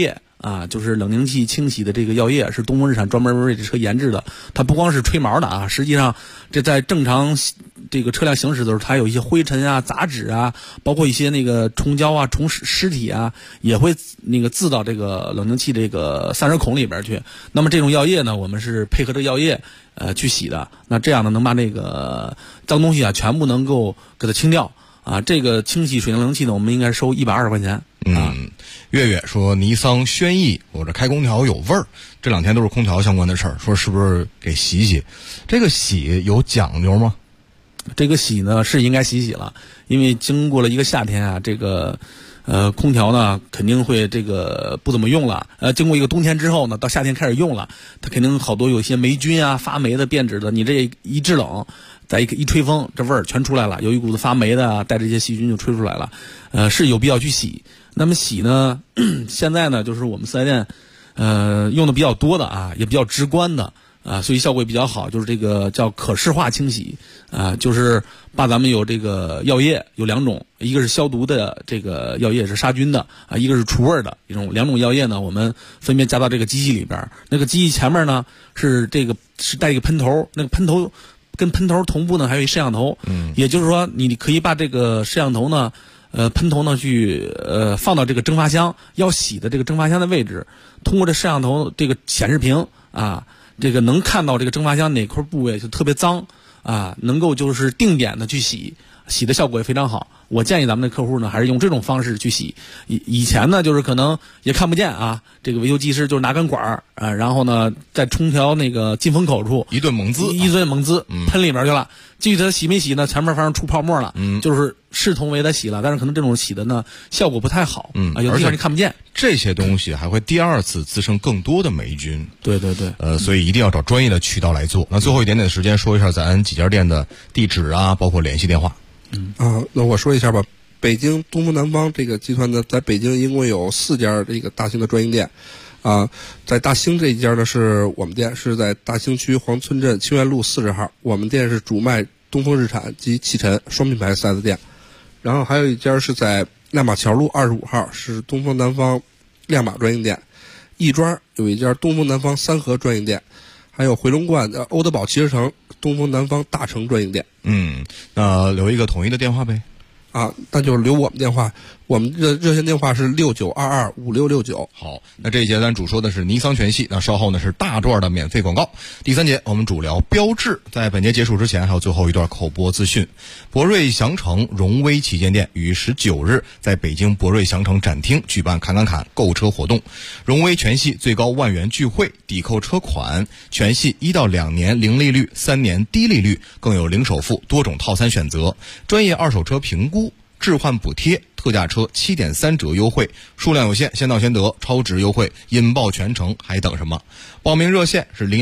啊，就是冷凝器清洗的这个药液是东风日产专门为这车研制的。它不光是吹毛的啊，实际上这在正常这个车辆行驶的时候，它有一些灰尘啊、杂质啊，包括一些那个虫胶啊、虫尸体啊，也会那个渍到这个冷凝器这个散热孔里边去。那么这种药液呢，我们是配合这个药液去洗的。那这样呢，能把那个脏东西啊全部能够给它清掉啊。这个清洗水冷凝器呢，我们应该收120块钱。 月月说尼桑轩逸我这开空调有味儿，这2天都是空调相关的事儿，说是不是给洗洗？这个洗有讲究吗？ 这个洗呢是应该洗了，因为经过了一个夏天啊，这个空调呢肯定会这个不怎么用了。经过一个冬天之后呢，到夏天开始用了，它肯定好多有些霉菌啊、发霉的、变质的，你这一制冷，再一吹风，这味儿全出来了，有一股子发霉的啊，带着一些细菌就吹出来了。是有必要去洗。那么洗呢，现在呢就是我们4S店用的比较多的啊，也比较直观的啊，所以效果也比较好，就是这个叫可视化清洗啊，就是把咱们有这个药液有2种，一个是消毒的这个药液是杀菌的啊，一个是除味的2种药液呢，我们分别加到这个机器里边。那个机器前面呢是带一个喷头，那个喷头跟喷头同步呢还有一摄像头，也就是说你可以把这个摄像头呢喷头呢去放到这个蒸发箱要洗的这个蒸发箱的位置，通过这摄像头这个显示屏啊，这个能看到这个蒸发箱哪块部位就特别脏啊，能够就是定点的去洗的效果也非常好。我建议咱们的客户呢还是用这种方式去洗。以前呢就是可能也看不见啊，这个维修技师就是拿根管啊，然后呢在空调那个进风口处一顿猛滋喷里面去了。至于它洗没洗呢，前面反正出泡沫了，就是视同为它洗了，但是可能这种洗的呢效果不太好，有的地方你看不见。 这些东西还会第2次滋生更多的霉菌。 对对对， 所以一定要找专业的渠道来做。那最后一点点的时间，说一下咱几家店的地址啊，包括联系电话。 那我说一下吧。北京东风南方这个集团呢，在北京一共有4家这个大型的专营店，在大兴这一家呢是我们店，是在大兴区黄村镇清源路40号，我们店是主卖东风日产及启辰双品牌 4S 店。然后还有一家是在亮马桥路25号，是东风南方亮马专营店。亦庄有一家东风南方三河专营店，还有回龙观的欧德宝汽车城东风南方大成专营店。 那留一个统一的电话呗。 那就留我们电话，我们热线电话是69225669。 好，那这一节咱主说的是尼桑全系，那稍后呢是大段的免费广告。第3节我们主聊标致。在本节结束之前，还有最后一段口播资讯。博瑞祥城荣威旗舰店于19日在北京博瑞祥城展厅举办砍购车活动，荣威全系最高10000元钜惠抵扣车款，全系1到2年零利率，3年低利率，更有零首付多种套餐选择，专业二手车评估，置换补贴，特价车7.3折优惠，数量有限，先到先得，超值优惠，引爆全城，还等什么？报名热线是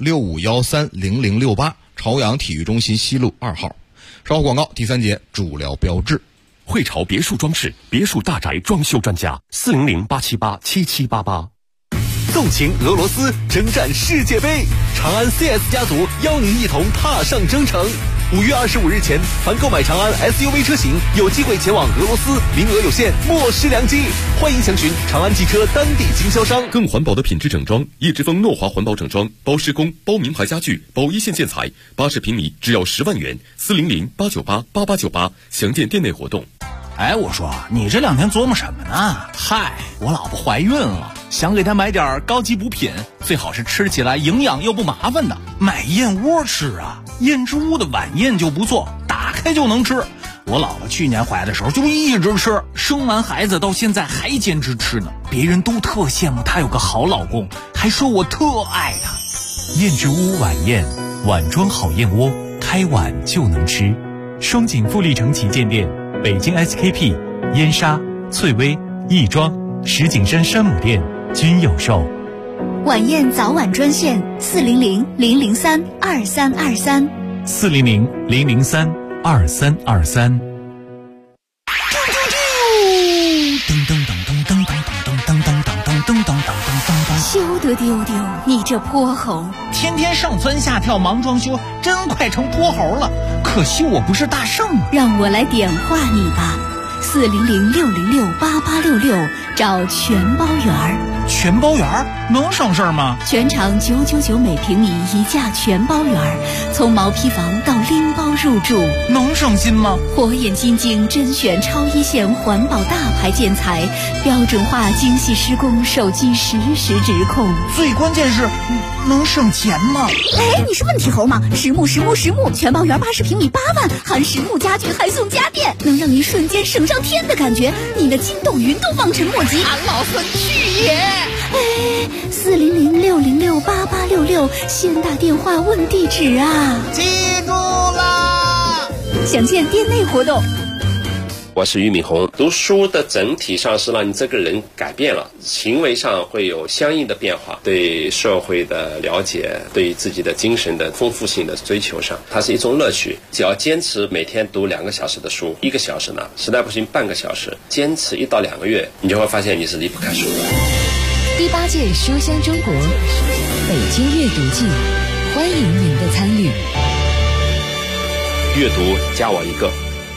01065130068，朝阳体育中心西路2号。稍后广告，第3节主聊标致。 汇潮别墅装饰，别墅大宅装修专家，400-878-7788。 纵情俄罗斯，征战世界杯，长安 CS 家族邀您一同踏上征程。5月25日前，凡购买长安 SUV 车型，有机会前往俄罗斯，名额有限，莫失良机。欢迎详询长安汽车当地经销商。 更环保的品质整装，叶之峰诺华环保整装，包施工，包名牌家具，包一线建材，80平米只要10万元，400-898-8898，详见店内活动。 我说你这2天琢磨什么呢？我老婆怀孕了，想给她买点高级补品，最好是吃起来营养又不麻烦的。买燕窝吃啊，燕之屋的晚宴就不错，打开就能吃。我老婆去年怀的时候就一直吃，生完孩子到现在还坚持吃呢。别人都特羡慕她有个好老公，还说我特爱她。 燕之屋晚宴，碗装好燕窝，开碗就能吃。双井富力城旗舰店，北京 SKP、燕莎、翠微、亦庄、石景山山姆店均有售。 晚宴早晚专线400-003-2323。 400-003-2323。 休得丢丢，你这泼猴！ 天天上蹿下跳忙装修，真快成泼猴了。可惜我不是大圣， 让我来点化你吧。400-606-8866，找全包圆儿。 全包圆能省事儿吗？ 全场999每平米一价全包圆，从毛坯房到拎包入住， 能省心吗？ 火眼金睛甄选超一线环保大牌建材，标准化精细施工，手机实时指控。 最关键是能省钱吗？ 哎，你是问题猴吗？实木全包圆80平米8万，含实木家具还送家电，能让您瞬间省上天的感觉。你的筋斗云都望尘莫及。 俺老孙去也！ 哎，400-606-8866，先打电话问地址啊！ 记住啦！ 详见店内活动。 我是俞敏洪。读书的整体上是让你这个人改变了，行为上会有相应的变化，对社会的了解，对自己的精神的丰富性的追求上，它是一种乐趣。只要坚持每天读2个小时的书，1个小时呢，实在不行半个小时，坚持1到2个月，你就会发现你是离不开书的。 第8届书香中国北京阅读季，欢迎您的参与。 阅读加我1个。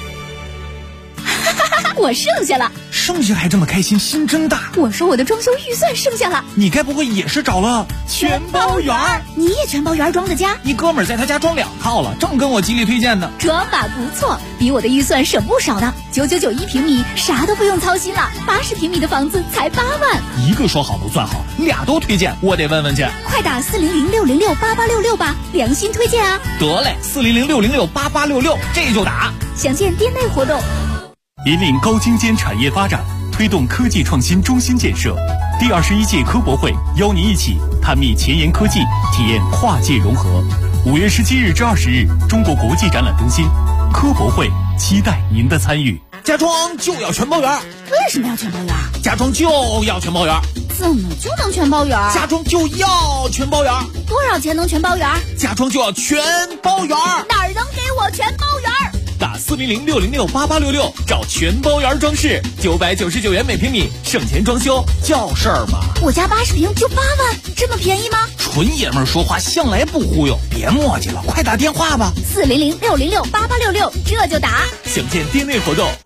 我剩下了， 剩下还这么开心，心真大。 我说我的装修预算剩下了， 你该不会也是找了全包圆？ 你也全包圆装的家？ 一哥们儿在他家装2套了，正跟我极力推荐呢。 装法不错，比我的预算省不少呢。999平米，啥都不用操心了。80平米的房子才8万。 一个说好不算好，2都推荐，我得问问去。 快打400-606-8866吧，良心推荐啊！ 得嘞，400-606-8866，这就打。 详见店内活动。 引领高精尖产业发展，推动科技创新中心建设。第21届科博会邀您一起探秘前沿科技，体验跨界融合。5月17日至20日，中国国际展览中心科博会，期待您的参与。 家装就要全包圆。 为什么要全包圆？ 家装就要全包圆。 怎么就能全包圆？ 家装就要全包圆。 多少钱能全包圆？ 家装就要全包圆。 哪儿能给我全包圆？ 打400-606-8866，找全包圆装饰，999元每平米，省钱装修叫事儿嘛。 我家80平就8万，这么便宜吗？ 纯爷们儿说话向来不忽悠，别磨叽了，快打电话吧。 400-606-8866，这就打。 详见店内活动。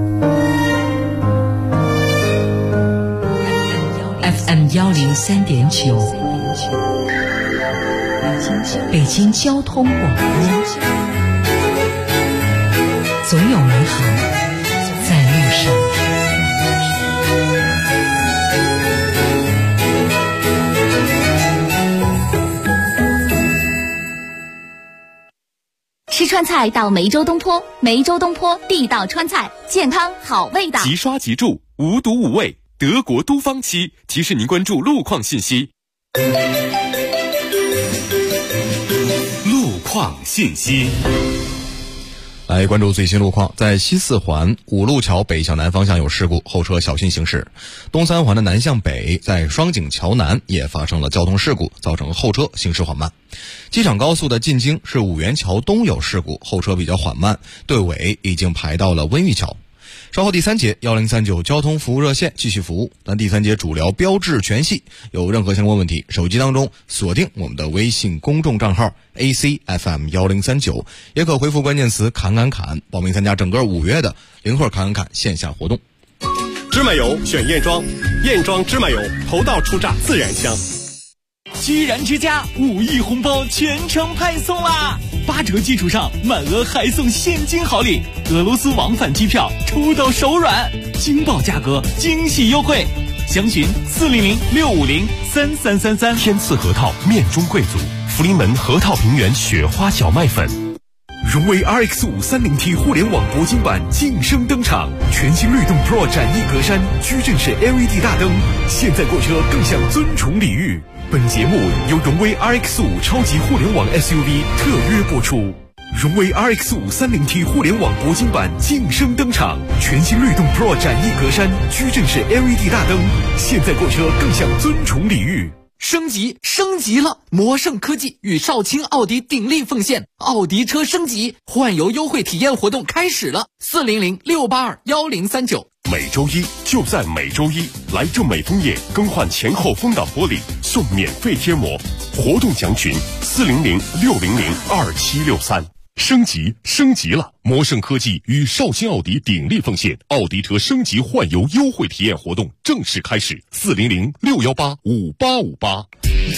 FM 103.9，北京交通广播。总有美好在路上。 吃川菜到梅州东坡，梅州东坡地道川菜，健康好味道。 即刷即住，无毒无味，德国都方期提示您关注路况信息。路况信息。 来关注最新路况，在西四环五路桥北向南方向有事故，后车小心行驶。东三环的南向北，在双井桥南也发生了交通事故，造成后车行驶缓慢。机场高速的进京是五元桥东有事故，后车比较缓慢，队尾已经排到了温榆桥。稍后第3节1039交通服务热线继续服务，但第3节主聊标志全系，有任何相关问题，手机当中锁定我们的微信公众账号 ACFM1039，也可回复关键词砍砍砍，报名参加整个5月的零会砍砍砍线下活动。 芝麻油选燕庄，燕庄芝麻油头道出榨自然香。 居然之家5亿红包全程派送啦！8折基础上满额还送现金好礼，俄罗斯往返机票抽到手软，惊爆价格，惊喜优惠，详询400-650-3333。 天赐核桃面中贵族，福临门核桃平原雪花小麦粉。 荣威 RX5 30T 互联网铂金版晋升登场，全新律动 Pro 展翼格栅，矩阵式 LED 大灯，现在购车更享尊崇礼遇。本节目由荣威 RX5 超级互联网 SUV 特约播出。荣威 RX5 30T 互联网铂金版晋升登场，全新律动 Pro 展翼格栅，矩阵式 LED 大灯，现在购车更享尊崇礼遇。 升级了！魔盛科技与少卿奥迪鼎力奉献，奥迪车升级换油优惠体验活动开始了，400-682-1039。 每周一就在每周一，来正美枫叶更换前后风挡玻璃送免费贴膜，活动详询400-600-2763。 升级了！魔盛科技与绍兴奥迪鼎力奉献，奥迪车升级换油优惠体验活动正式开始，400-618-5858。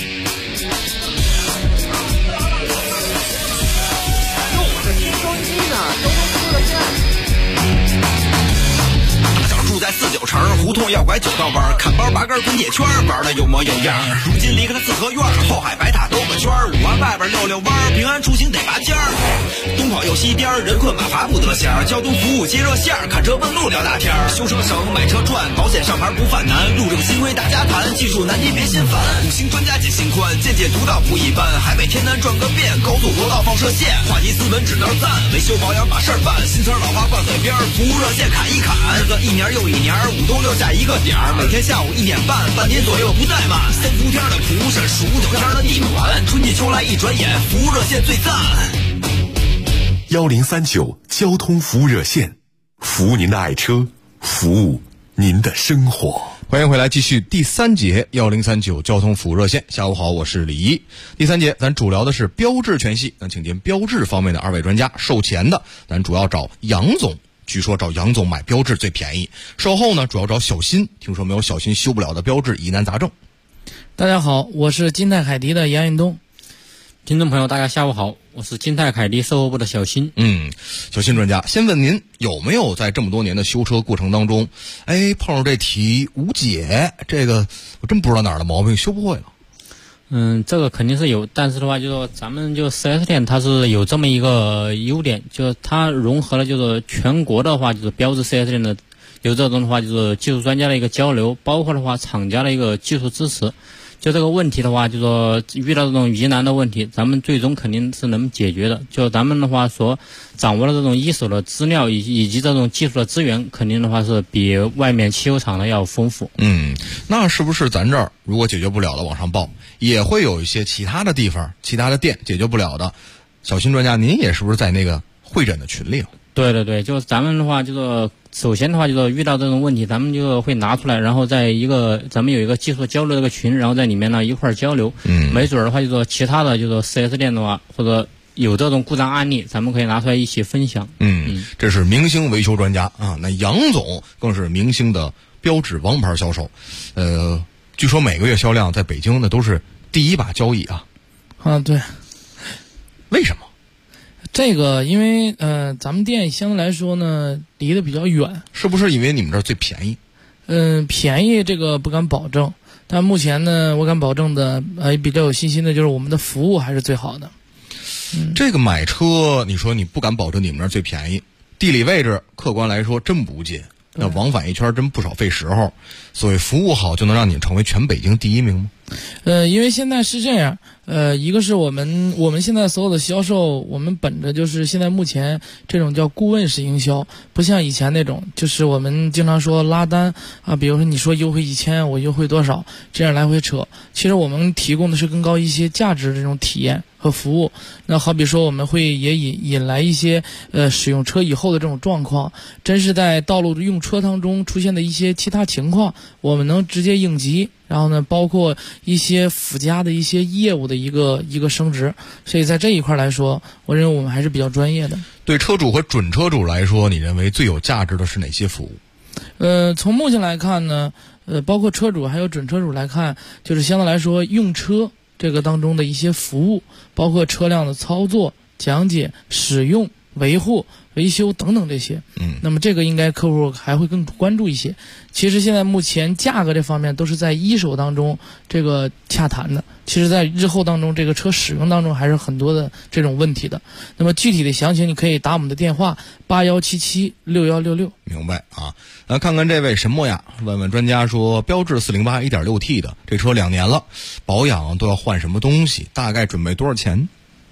住在49城胡同要拐9道弯，看包拔根滚铁圈，玩的有模有样。如今离开了四合院，后海白塔兜个圈，5环外边溜弯，平安出行得拔尖儿。东跑右西颠，人困马乏不得闲，交通服务接热线，看车问路聊大天。修车省买车赚，保险上牌不犯难，路政新规大家谈，技术难题别心烦。5星专家解心宽，见解独到不一般，海北天南转个遍，高速国道放射线，话题斯文指标赞，维修保养把事儿办，新词老话挂嘴边，服务热线砍一砍，日子一年又一年，5冬6夏一个点儿，每天下午1点半，半点左右不怠慢。3伏天的蒲扇，数9天的地暖，春季秋来一转眼，服务热线最赞。 1039交通服务热线，服务您的爱车，服务您的生活。 欢迎回来，继续第3节1039交通服务热线。下午好，我是李一。第3节咱主聊的是标致全系，那请见标致方面的2位专家。售前的咱主要找杨总，据说找杨总买标致最便宜。售后呢，主要找小新，听说没有小新修不了的标致疑难杂症。 大家好，我是金泰凯迪的杨运东。 听众朋友大家下午好，我是金泰凯迪售后部的小新。 小新专家，先问您有没有在这么多年的修车过程当中，碰上这题无解，这个我真不知道哪儿的毛病，修不会了。 这个肯定是有，但是的话，就说咱们就 4S 店它是有这么一个优点，就是它融合了就是全国的话，就是标致 4S 店的有这种的话，就是技术专家的一个交流，包括的话厂家的一个技术支持。就这个问题的话，就说遇到这种疑难的问题，咱们最终肯定是能解决的。就咱们的话所掌握的这种一手的资料以及这种技术的资源，肯定的话是比外面汽修厂的要丰富。 那是不是咱这儿如果解决不了的往上报，也会有一些其他的地方、其他的店解决不了的？小新专家，您也是不是在那个会诊的群里？ 对对对，就是咱们的话，就是首先的话，就是遇到这种问题，咱们就会拿出来，然后在咱们有一个技术交流这个群，然后在里面呢一块儿交流。没准的话，就是其他的就是 4S 店的话，或者有这种故障案例，咱们可以拿出来一起分享。 这是明星维修专家啊。那杨总更是明星的标致王牌销售，据说每个月销量在北京那都是第1把交椅啊。 对。 为什么？ 这个因为咱们店相对来说呢离得比较远， 是不是因为你们这儿最便宜？ 便宜这个不敢保证，但目前呢我敢保证的比较有信心的就是我们的服务还是最好的。 这个买车你说你不敢保证你们那儿最便宜，地理位置客观来说真不近，那往返一圈真不少费时候，所以服务好就能让你成为全北京第1名吗？ 因为现在是这样，一个是我们现在所有的销售，我们本着就是现在目前这种叫顾问式营销，不像以前那种，就是我们经常说拉单啊，比如说你说优惠1000，我优惠多少，这样来回扯。其实我们提供的是更高一些价值的这种体验和服务。那好比说我们会也引来一些使用车以后的这种状况，真是在道路用车当中出现的一些其他情况，我们能直接应急。然后呢，包括一些附加的一些业务的一个升值，所以在这一块来说，我认为我们还是比较专业的。 对车主和准车主来说，你认为最有价值的是哪些服务？ 从目前来看呢，包括车主还有准车主来看，就是相对来说用车这个当中的一些服务，包括车辆的操作、讲解、使用、维护、维修等等这些。那么这个应该客户还会更关注一些。其实现在目前价格这方面都是在一手当中这个洽谈的，其实在日后当中这个车使用当中还是很多的这种问题的。那么具体的详情你可以打我们的电话81776166。 明白啊。看看这位什么呀，问问专家说标致408 1.6T 的这车2年了，保养都要换什么东西，大概准备多少钱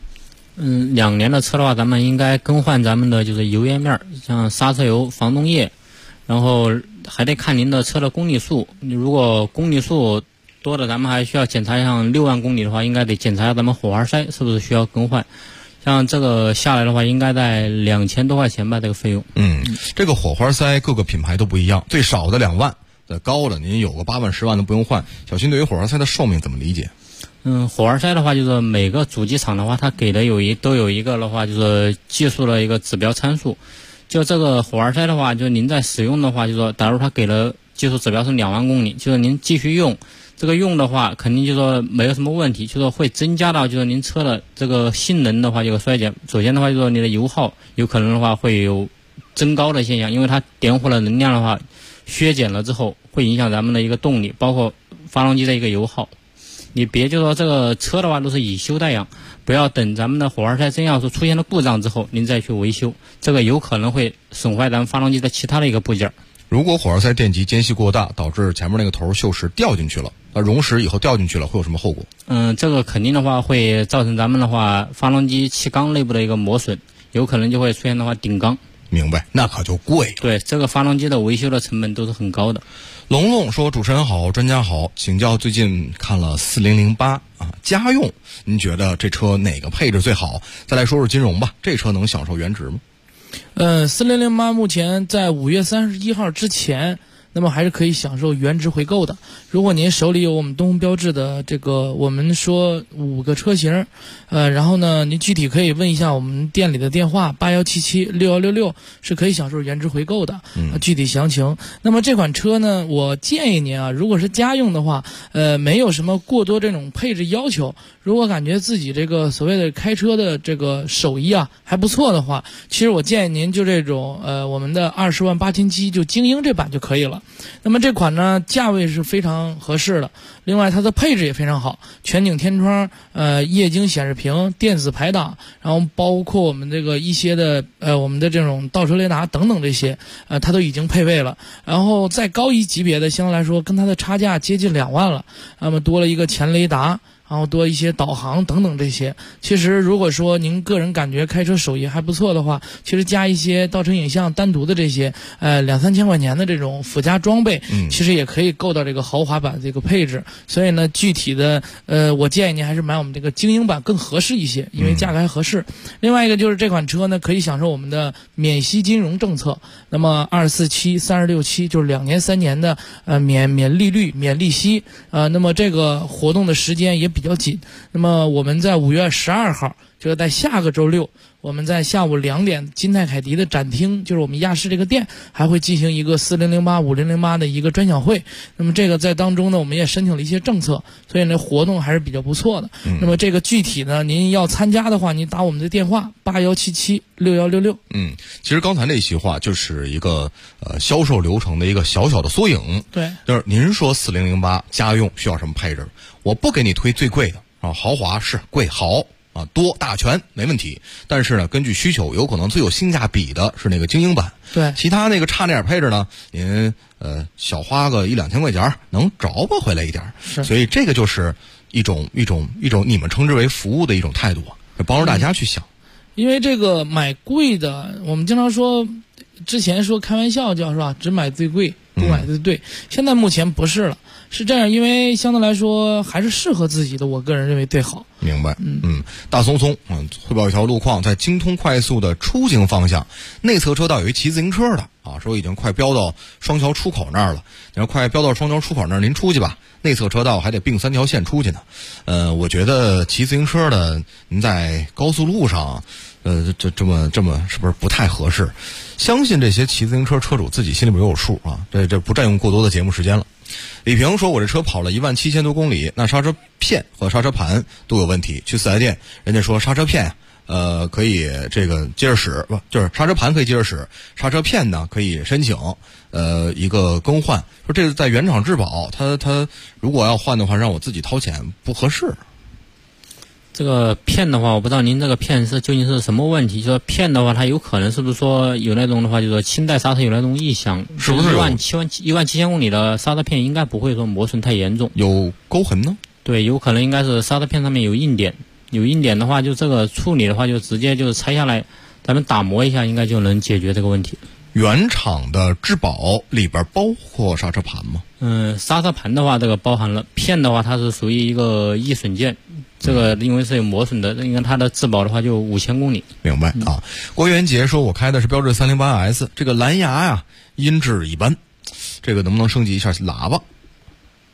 ？2年的车的话，咱们应该更换咱们的就是油液面，像刹车油、防冻液，然后还得看您的车的公里数。如果公里数多的，咱们还需要检查，像6万公里的话，应该得检查咱们火花塞是不是需要更换。像这个下来的话，应该在2000多块钱吧，这个费用。 这个火花塞各个品牌都不一样，最少的2万，高的您有个8万10万都不用换。小新对于火花塞的寿命怎么理解？ 火花塞的话，就是每个主机厂的话，它给的都有一个的话，就是技术的一个指标参数。就这个火花塞的话，就您在使用的话，就说假如它给了技术指标是2万公里，就是您继续用，这个用的话肯定就说没有什么问题，就说会增加到就是您车的这个性能的话这个衰减。首先的话，就说你的油耗有可能的话会有增高的现象，因为它点火的能量的话削减了之后，会影响咱们的一个动力，包括发动机的一个油耗。你别就说这个车的话都是以修代养，不要等咱们的火花塞真要是出现了故障之后，您再去维修，这个有可能会损坏咱们发动机的其他的一个部件。 如果火花塞电极间隙过大，导致前面那个头锈蚀掉进去了，那溶蚀以后掉进去了，会有什么后果？ 这个肯定的话会造成咱们的话发动机气缸内部的一个磨损，有可能就会出现的话顶缸。 明白，那可就贵了。 对，这个发动机的维修的成本都是很高的。 龙龙说：“主持人好，专家好，请教最近看了4008啊，家用，您觉得这车哪个配置最好？再来说说金融吧，这车能享受原值吗 ？4008目前在5月31号之前，那么还是可以享受原值回购的。如果您手里有我们东风标致的这个，我们说5个车型，然后呢，您具体可以问一下我们店里的电话81776166，是可以享受原值回购的。具体详情。那么这款车呢，我建议您啊，如果是家用的话，没有什么过多这种配置要求。如果感觉自己这个所谓的开车的这个手艺啊还不错的话，其实我建议您就这种我们的20万877就精英这版就可以了。那么这款呢，价位是非常合适的，另外它的配置也非常好，全景天窗、液晶显示屏、电子排档，然后包括我们这个一些的我们的这种倒车雷达等等这些，它都已经配备了。然后再高一级别的，相对来说跟它的差价接近2万了，那么多了一个前雷达。然后多一些导航等等这些，其实如果说您个人感觉开车手艺还不错的话，其实加一些倒车影像单独的这些2-3千块钱的这种附加装备，其实也可以够到这个豪华版这个配置。所以呢，具体的我建议您还是买我们这个精英版更合适一些，因为价格还合适。另外一个就是这款车呢，可以享受我们的免息金融政策，那么24期、36期就是2年、3年的免利率、免利息，那么这个活动的时间也比较紧。那么我们在5月12号，就是在下个周六，我们在下午2点金泰凯迪的展厅，就是我们亚视这个店，还会进行一个4008、5008的一个专享会。那么这个在当中呢，我们也申请了一些政策，所以呢活动还是比较不错的。那么这个具体呢，您要参加的话，您打我们的电话81776166。 其实刚才那席话就是一个销售流程的一个小小的缩影。 对， 就是您说4008家用需要什么配置，我不给你推最贵的啊，豪华是贵好。多大全没问题，但是呢，根据需求，有可能最有性价比的是那个精英版。 对， 其他那个差那点配置呢，您小花个1-2千块钱能着吧回来一点。 是， 所以这个就是一种你们称之为服务的一种态度，帮助大家去想。 因为这个买贵的，我们经常说，之前说开玩笑叫是吧，只买最贵，不买最对。现在目前不是了。是这样，因为相对来说还是适合自己的，我个人认为最好。 明白。大松松汇报一条路况，在京通快速的出京方向，内侧车道有一骑自行车的说已经快飙到双桥出口那儿了。你要快飙到双桥出口那儿，您出去吧，内侧车道还得并3条线出去呢。我觉得骑自行车的您在高速路上，这么是不是不太合适？相信这些骑自行车车主自己心里边有数啊。这不占用过多的节目时间了。李平说：“我这车跑了17000多公里，那刹车片和刹车盘都有问题。去4S店，人家说刹车片可以这个接着使，不就是刹车盘可以接着使，刹车片呢可以申请一个更换。说这是在原厂质保，他如果要换的话，让我自己掏钱不合适。” 这个片的话，我不知道您这个片究竟是什么问题。就说片的话，它有可能是不是说有那种的话，就是说清代刹车有那种异响， 是不是 17000公里的刹车片应该不会说磨损太严重？ 有沟痕呢？ 对，有可能应该是刹车片上面有硬点，有硬点的话，就这个处理的话，就直接就是拆下来，咱们打磨一下，应该就能解决这个问题。 原厂的质保里边包括刹车盘吗？ 刹车盘的话，这个包含了。片的话，它是属于一个易损件。这个因为是有磨损的，应该它的质保的话就5000公里。 明白啊。郭元杰说：“我开的是标致308S，这个蓝牙呀音质一般，这个能不能升级一下喇叭？”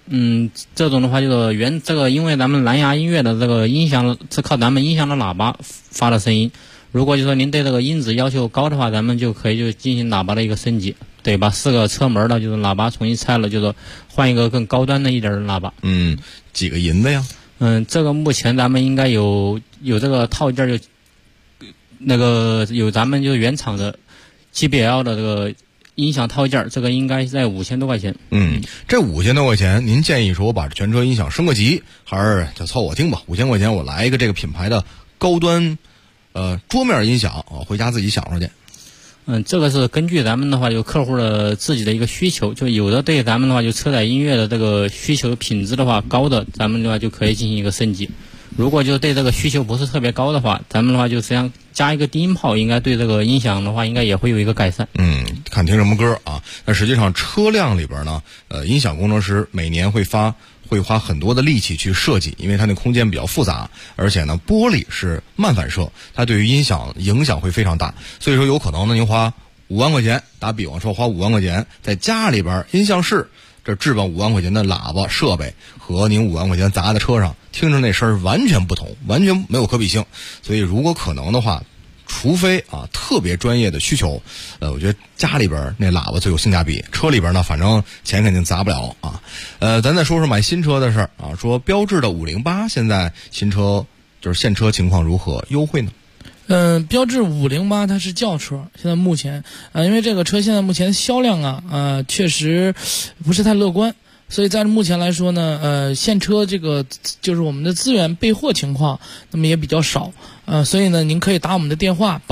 这种的话就是因为咱们蓝牙音乐的这个音响是靠咱们音响的喇叭发的声音。如果就说您对这个音质要求高的话，咱们就可以就进行喇叭的一个升级，对，把4个车门的就是喇叭重新拆了，就是换一个更高端的一点的喇叭。 几个银的呀？ 这个目前咱们应该有这个套件，就那个有咱们就原厂的 GBL 的这个音响套件，这个应该在5000多块钱。 这5000多块钱，您建议说我把全车音响升个级，还是就凑合听吧？5000块钱我来一个这个品牌的高端桌面音响啊，回家自己享受去。 这个是根据咱们的话，就客户的自己的一个需求，就有的对咱们的话，就车载音乐的这个需求品质的话高的，咱们的话就可以进行一个升级。如果就对这个需求不是特别高的话，咱们的话就实际上加一个低音炮，应该对这个音响的话，应该也会有一个改善。 看听什么歌啊？但实际上车辆里边呢，音响工程师每年会花很多的力气去设计，因为它那空间比较复杂，而且呢，玻璃是慢反射，它对于音响影响会非常大。所以说，有可能呢，您花5万块钱，打比方说花5万块钱，在家里边音像室这置办5万块钱的喇叭设备，和您5万块钱砸在车上，听着那声儿完全不同，完全没有可比性。所以，如果可能的话，除非特别专业的需求，我觉得家里边那喇叭最有性价比，车里边呢，反正钱肯定砸不了啊。咱再说说买新车的事儿啊，说标致的508现在新车就是现车情况如何，优惠呢？ 标致508它是轿车，现在目前因为这个车现在目前销量确实不是太乐观。所以在目前来说呢，现车这个就是我们的资源备货情况，那么也比较少，所以呢，您可以打我们的电话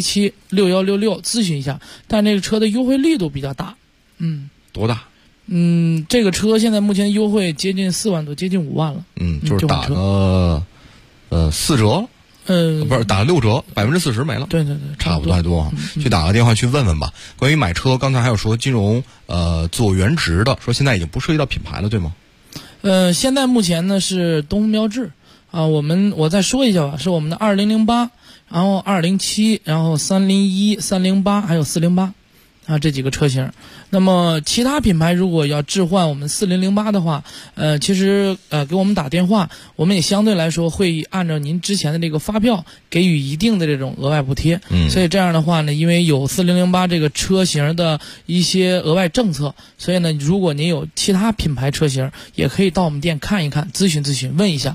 81776166咨询一下，但这个车的优惠力度比较大。 多大？ 这个车现在目前优惠接近4万多，接近5万了。 就是打个4折。不是打了6折，40%没了。 对， 差不多太多啊。去打个电话去问问吧。关于买车，刚才还有说金融做原值的，说现在已经不涉及到品牌了，对吗？ 现在目前呢是东风标致啊，我再说一下吧，是我们的2008，然后207，然后301、308，还有408啊，这几个车型。那么其他品牌如果要置换我们4008的话，其实给我们打电话，我们也相对来说会按照您之前的这个发票给予一定的这种额外补贴。所以这样的话呢，因为有4008这个车型的一些额外政策，所以呢，如果您有其他品牌车型，也可以到我们店看一看，咨询，问一下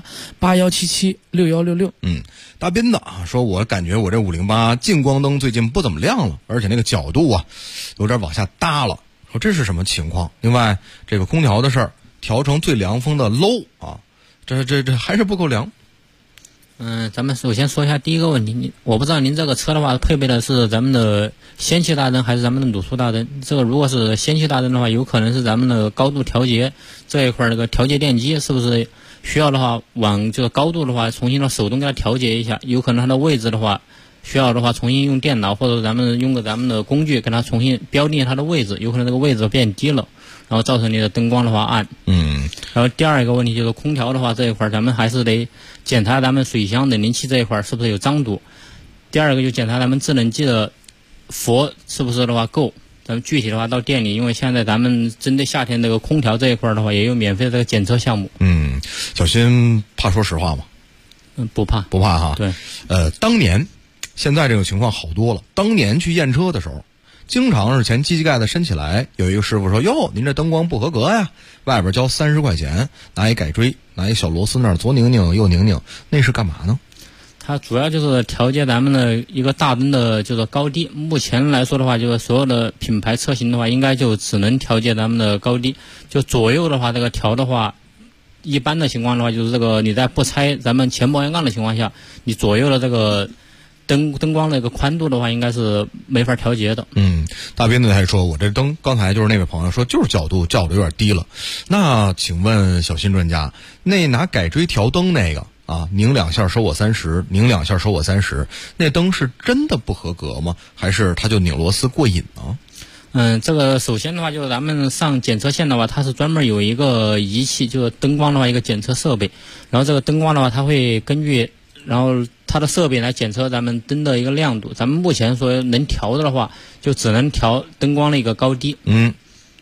81776166。 大斌的说，我感觉我这508近光灯最近不怎么亮了，而且那个角度有点往下耷了。说这是什么情况？另外，这个空调的事儿，调成最凉风的 low 啊，这还是不够凉。 咱们首先说一下第一个问题，我不知道您这个车的话配备的是咱们的氙气大灯还是咱们的卤素大灯。这个如果是氙气大灯的话，有可能是咱们的高度调节这一块那个调节电机是不是需要的话往这个高度的话重新的手动给它调节一下，有可能它的位置的话需要的话重新用电脑或者咱们用咱们的工具给它重新标定它的位置，有可能这个位置变低了，然后造成你的灯光的话暗。然后第二一个问题就是空调的话这一块咱们还是得检查咱们水箱冷凝器这一块是不是有脏堵。第二个就检查咱们制冷剂的氟是不是的话够。咱们具体的话到店里，因为现在咱们针对夏天这个空调这一块的话也有免费的这个检测项目。 小新怕说实话吗？ 不怕哈。 对。 当年现在这种情况好多了。当年去验车的时候，经常是前机器盖子伸起来，有一个师傅说：“哟，您这灯光不合格呀！”外边交30块钱，拿一改锥，拿一小螺丝那儿左拧拧右拧拧，那是干嘛呢？ 它主要就是调节咱们的一个大灯的就是高低。目前来说的话，就是所有的品牌车型的话，应该就只能调节咱们的高低。就左右的话，这个调的话，一般的情况的话，就是这个你在不拆咱们前保险杠的情况下，你左右的这个灯光的一个宽度的话，应该是没法调节的。 大斌子还说，我这灯刚才就是那位朋友说，就是角度较的有点低了。那请问小新专家，那拿改锥调灯那个拧2下收我30，拧2下收我30，那灯是真的不合格吗？还是他就拧螺丝过瘾呢？ 这个首先的话，就是咱们上检测线的话，它是专门有一个仪器，就是灯光的话一个检测设备，然后这个灯光的话，它会根据然后它的设备来检测咱们灯的一个亮度。咱们目前说能调的话，就只能调灯光的一个高低。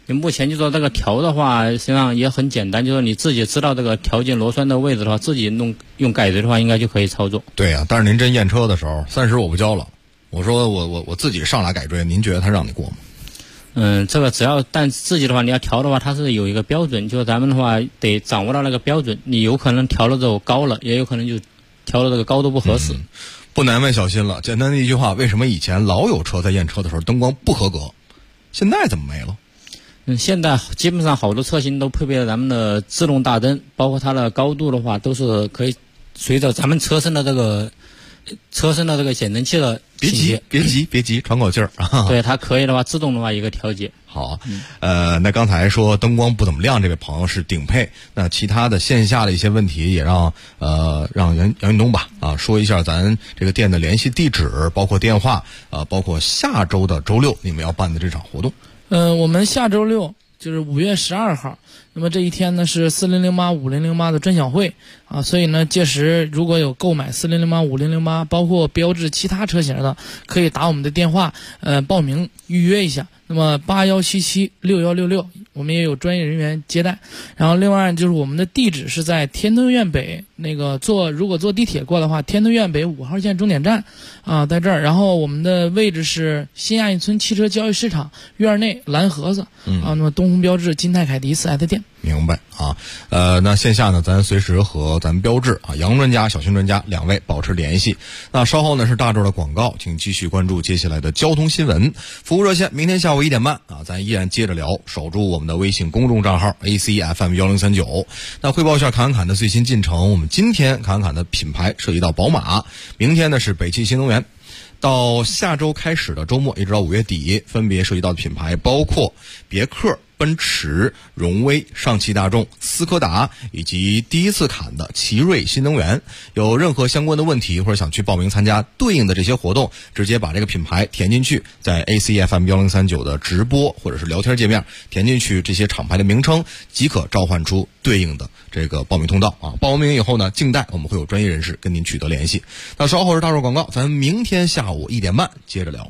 你目前就说这个调的话，实际上也很简单，就是你自己知道这个调节螺栓的位置的话，自己用改锥的话，应该就可以操作。 对呀，但是您真验车的时候，30我不交了，我说我自己上来改锥，您觉得他让你过吗？ 这个只要但自己的话，你要调的话，它是有一个标准，就是咱们的话得掌握到那个标准。你有可能调了之后高了，也有可能就调的这个高度不合适。 不难为小心了。简单的一句话，为什么以前老有车在验车的时候灯光不合格，现在怎么没了？ 现在基本上好多车型都配备了咱们的自动大灯，包括它的高度的话，都是可以随着咱们车身的这个显灯器的别急，喘口气儿啊。 对，它可以的话，自动的话一个调节。 好，那刚才说灯光不怎么亮，这位朋友是顶配。那其他的线下的一些问题，也让杨运东吧说一下咱这个店的联系地址，包括电话，包括下周的周六你们要办的这场活动。 我们下周六就是5月12号，那么这一天呢是4008、5008的专享会啊，所以呢届时如果有购买4008、5008，包括标致其他车型的，可以打我们的电话报名预约一下。那么81776166，我们也有专业人员接待。然后另外就是我们的地址是在天通苑北，那个如果坐地铁过的话，天通苑北5号线终点站啊，在这儿。然后我们的位置是新亚运村汽车交易市场院内蓝盒子那么东风标致、金泰凯迪4S店。 明白啊，那线下呢，咱随时和咱标致杨专家、小新专家2位保持联系。那稍后呢是大周的广告，请继续关注接下来的交通新闻。服务热线明天下午1点半咱依然接着聊，守住我们的微信公众账号 ACFM1039。那汇报一下侃侃的最新进程，我们今天侃侃的品牌涉及到宝马，明天呢是北汽新能源。到下周开始的周末一直到5月底，分别涉及到的品牌包括别克、奔驰、荣威、上汽大众、斯柯达以及第一次侃的奇瑞新能源。有任何相关的问题或者想去报名参加对应的这些活动，直接把这个品牌填进去，在 ACFM1039 的直播或者是聊天界面填进去这些厂牌的名称，即可召唤出对应的这个报名通道报完名以后呢，静待我们会有专业人士跟您取得联系。那稍后是大众广告，咱明天下午1点半接着聊。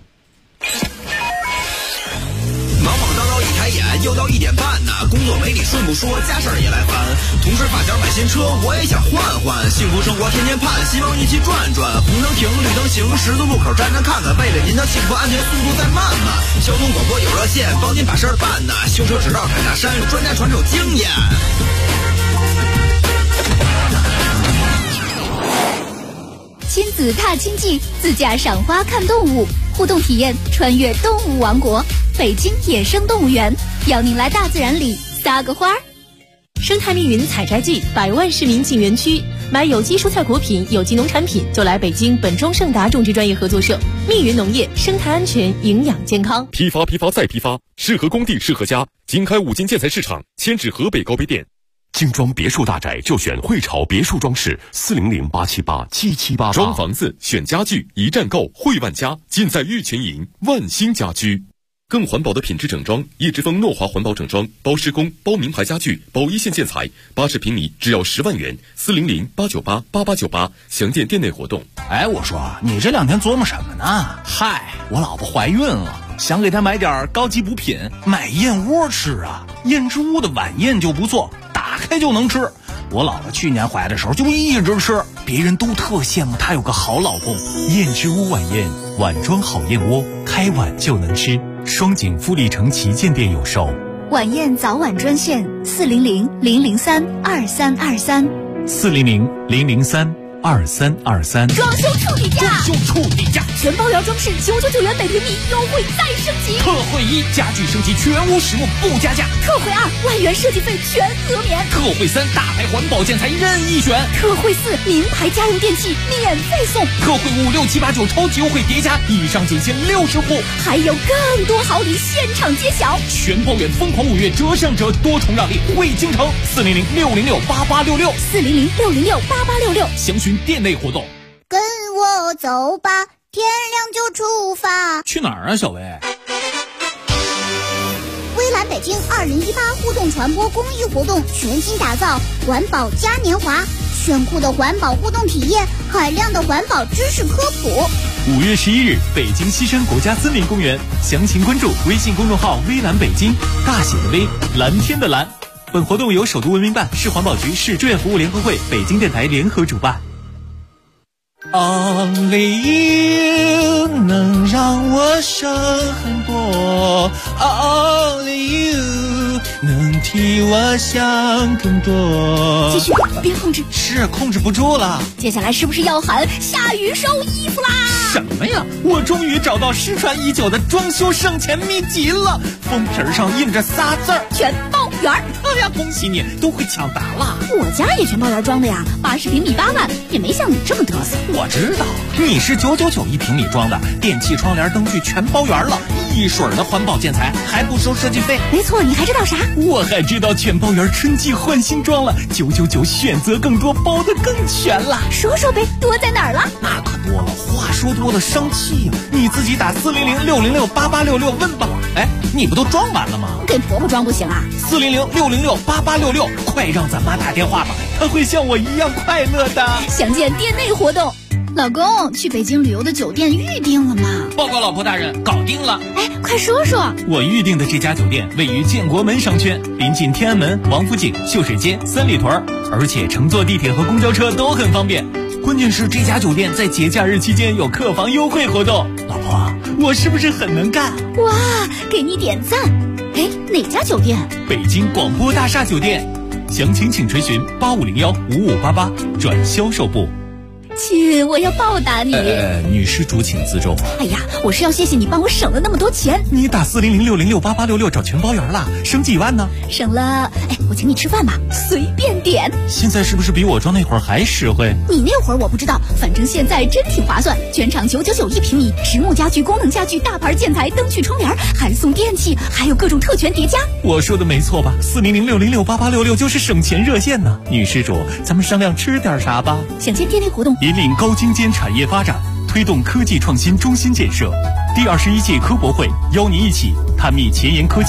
忙忙叨叨一抬眼，又到1点半呢。工作没你顺不说，家事儿也来烦。同事发小买新车，我也想换换。幸福生活天天盼，希望一起转转。红灯停，绿灯行，十字路口站站看看。为了您的幸福安全，速度再慢慢。交通广播有热线，帮您把事儿办呢。修车直到凯大山，专家传授经验。 亲子踏青季，自驾赏花看动物，互动体验穿越动物王国，北京野生动物园，邀您来大自然里撒个花儿。 生态密云采摘季，100万市民进园区，买有机蔬菜果品、有机农产品就来北京本庄盛达种植专业合作社。密云农业，生态安全，营养健康。 批发再批发，适合工地适合家。经开5金建材市场，迁至河北高碑店。 精装别墅大宅就选汇潮别墅装饰，400-878-7788。 装房子选家具，一站购汇万家，尽在玉泉营万兴家居。更环保的品质整装，叶之峰诺华环保整装，包施工、包名牌家具、包1线建材，80平米只要10万元，400-898-8898，详见店内活动。 哎，我说你这2天琢磨什么呢？嗨，我老婆怀孕了，想给她买点高级补品，买燕窝吃啊。燕之屋的晚宴就不错，打开就能吃。我老婆去年怀的时候就一直吃，别人都特羡慕她有个好老公。 燕之屋晚宴，碗装好燕窝，开碗就能吃。双井富力城旗舰店有售。 晚宴早晚专线400-003-2323。 400-003-2323。 装修处底价，全包疗装饰999元每平米，优惠再升级。 特惠1，家具升级全屋实木不加价。 特惠2，万元设计费全额免。 特惠3，大牌环保建材任意选。 特惠4，名牌家用电器免费送。 特惠5、6、7、8、9超级优惠叠加，以上仅限60户， 还有更多好礼现场揭晓。 全包圆疯狂5月折上折，多重让利惠京城。400-606-8866。 400-606-8866。 详询店内活动。 跟我走吧，天亮就出发。 去哪儿啊，小薇？ 微蓝北京2018互动传播公益活动全新打造环保嘉年华，炫酷的环保互动体验，海量的环保知识科普。 5月11日，北京西山国家森林公园，详情关注微信公众号“微蓝北京”，大写的微，蓝天的蓝。本活动由首都文明办、市环保局、市志愿服务联合会、北京电台联合主办。 Only you 能让我省很多 ，Only you 能替我想更多。 继续，别控制， 是控制不住了。 接下来是不是要喊下雨收衣服啦？ 什么呀？我终于找到失传已久的装修省钱秘籍了，封皮上印着仨字儿： 全包圆。 哎呀，恭喜你，都会抢答了。 我家也全包圆装的呀，80平米8万，也没像你这么嘚瑟。 我知道，你是999一平米装的，电器、窗帘、灯具全包圆了，一水儿的环保建材，还不收设计费。 没错，你还知道啥？ 我还知道全包圆春季换新装了，999选择更多，包得更全了。 说说呗，多在哪儿了？ 那可多了，话说多了生气呀！你自己打400-606-8866问吧。哎，你不都装完了吗？ 给婆婆装不行啊 ？400-606-8866，快让咱妈打电话吧，她会像我一样快乐的。 详见店内活动。老公，去北京旅游的酒店预定了吗？ 报告老婆大人，搞定了。 哎，快说说。 我预定的这家酒店位于建国门商圈，临近天安门、王府井、秀水街、三里屯，而且乘坐地铁和公交车都很方便。关键是这家酒店在节假日期间有客房优惠活动。老婆，我是不是很能干？ 哇，给你点赞。哎，哪家酒店？ 北京广播大厦酒店。详情请垂询8501-5588转销售部。 亲，我要报答你。 女施主请自重。 哎呀，我是要谢谢你帮我省了那么多钱。 你打400-606-8866找全包圆了，省几万呢？ 省了，哎，我请你吃饭吧，随便点。 现在是不是比我装那会儿还实惠？ 你那会儿我不知道，反正现在真挺划算。全场999一平米，实木家具、功能家具、大牌建材、灯具、窗帘，还送电器，还有各种特权叠加。 我说的没错吧？400-606-8866就是省钱热线呢。女施主，咱们商量吃点啥吧？ 想见店内活动。 引领高精尖产业发展，推动科技创新中心建设。第21届科博会邀您一起探秘前沿科技。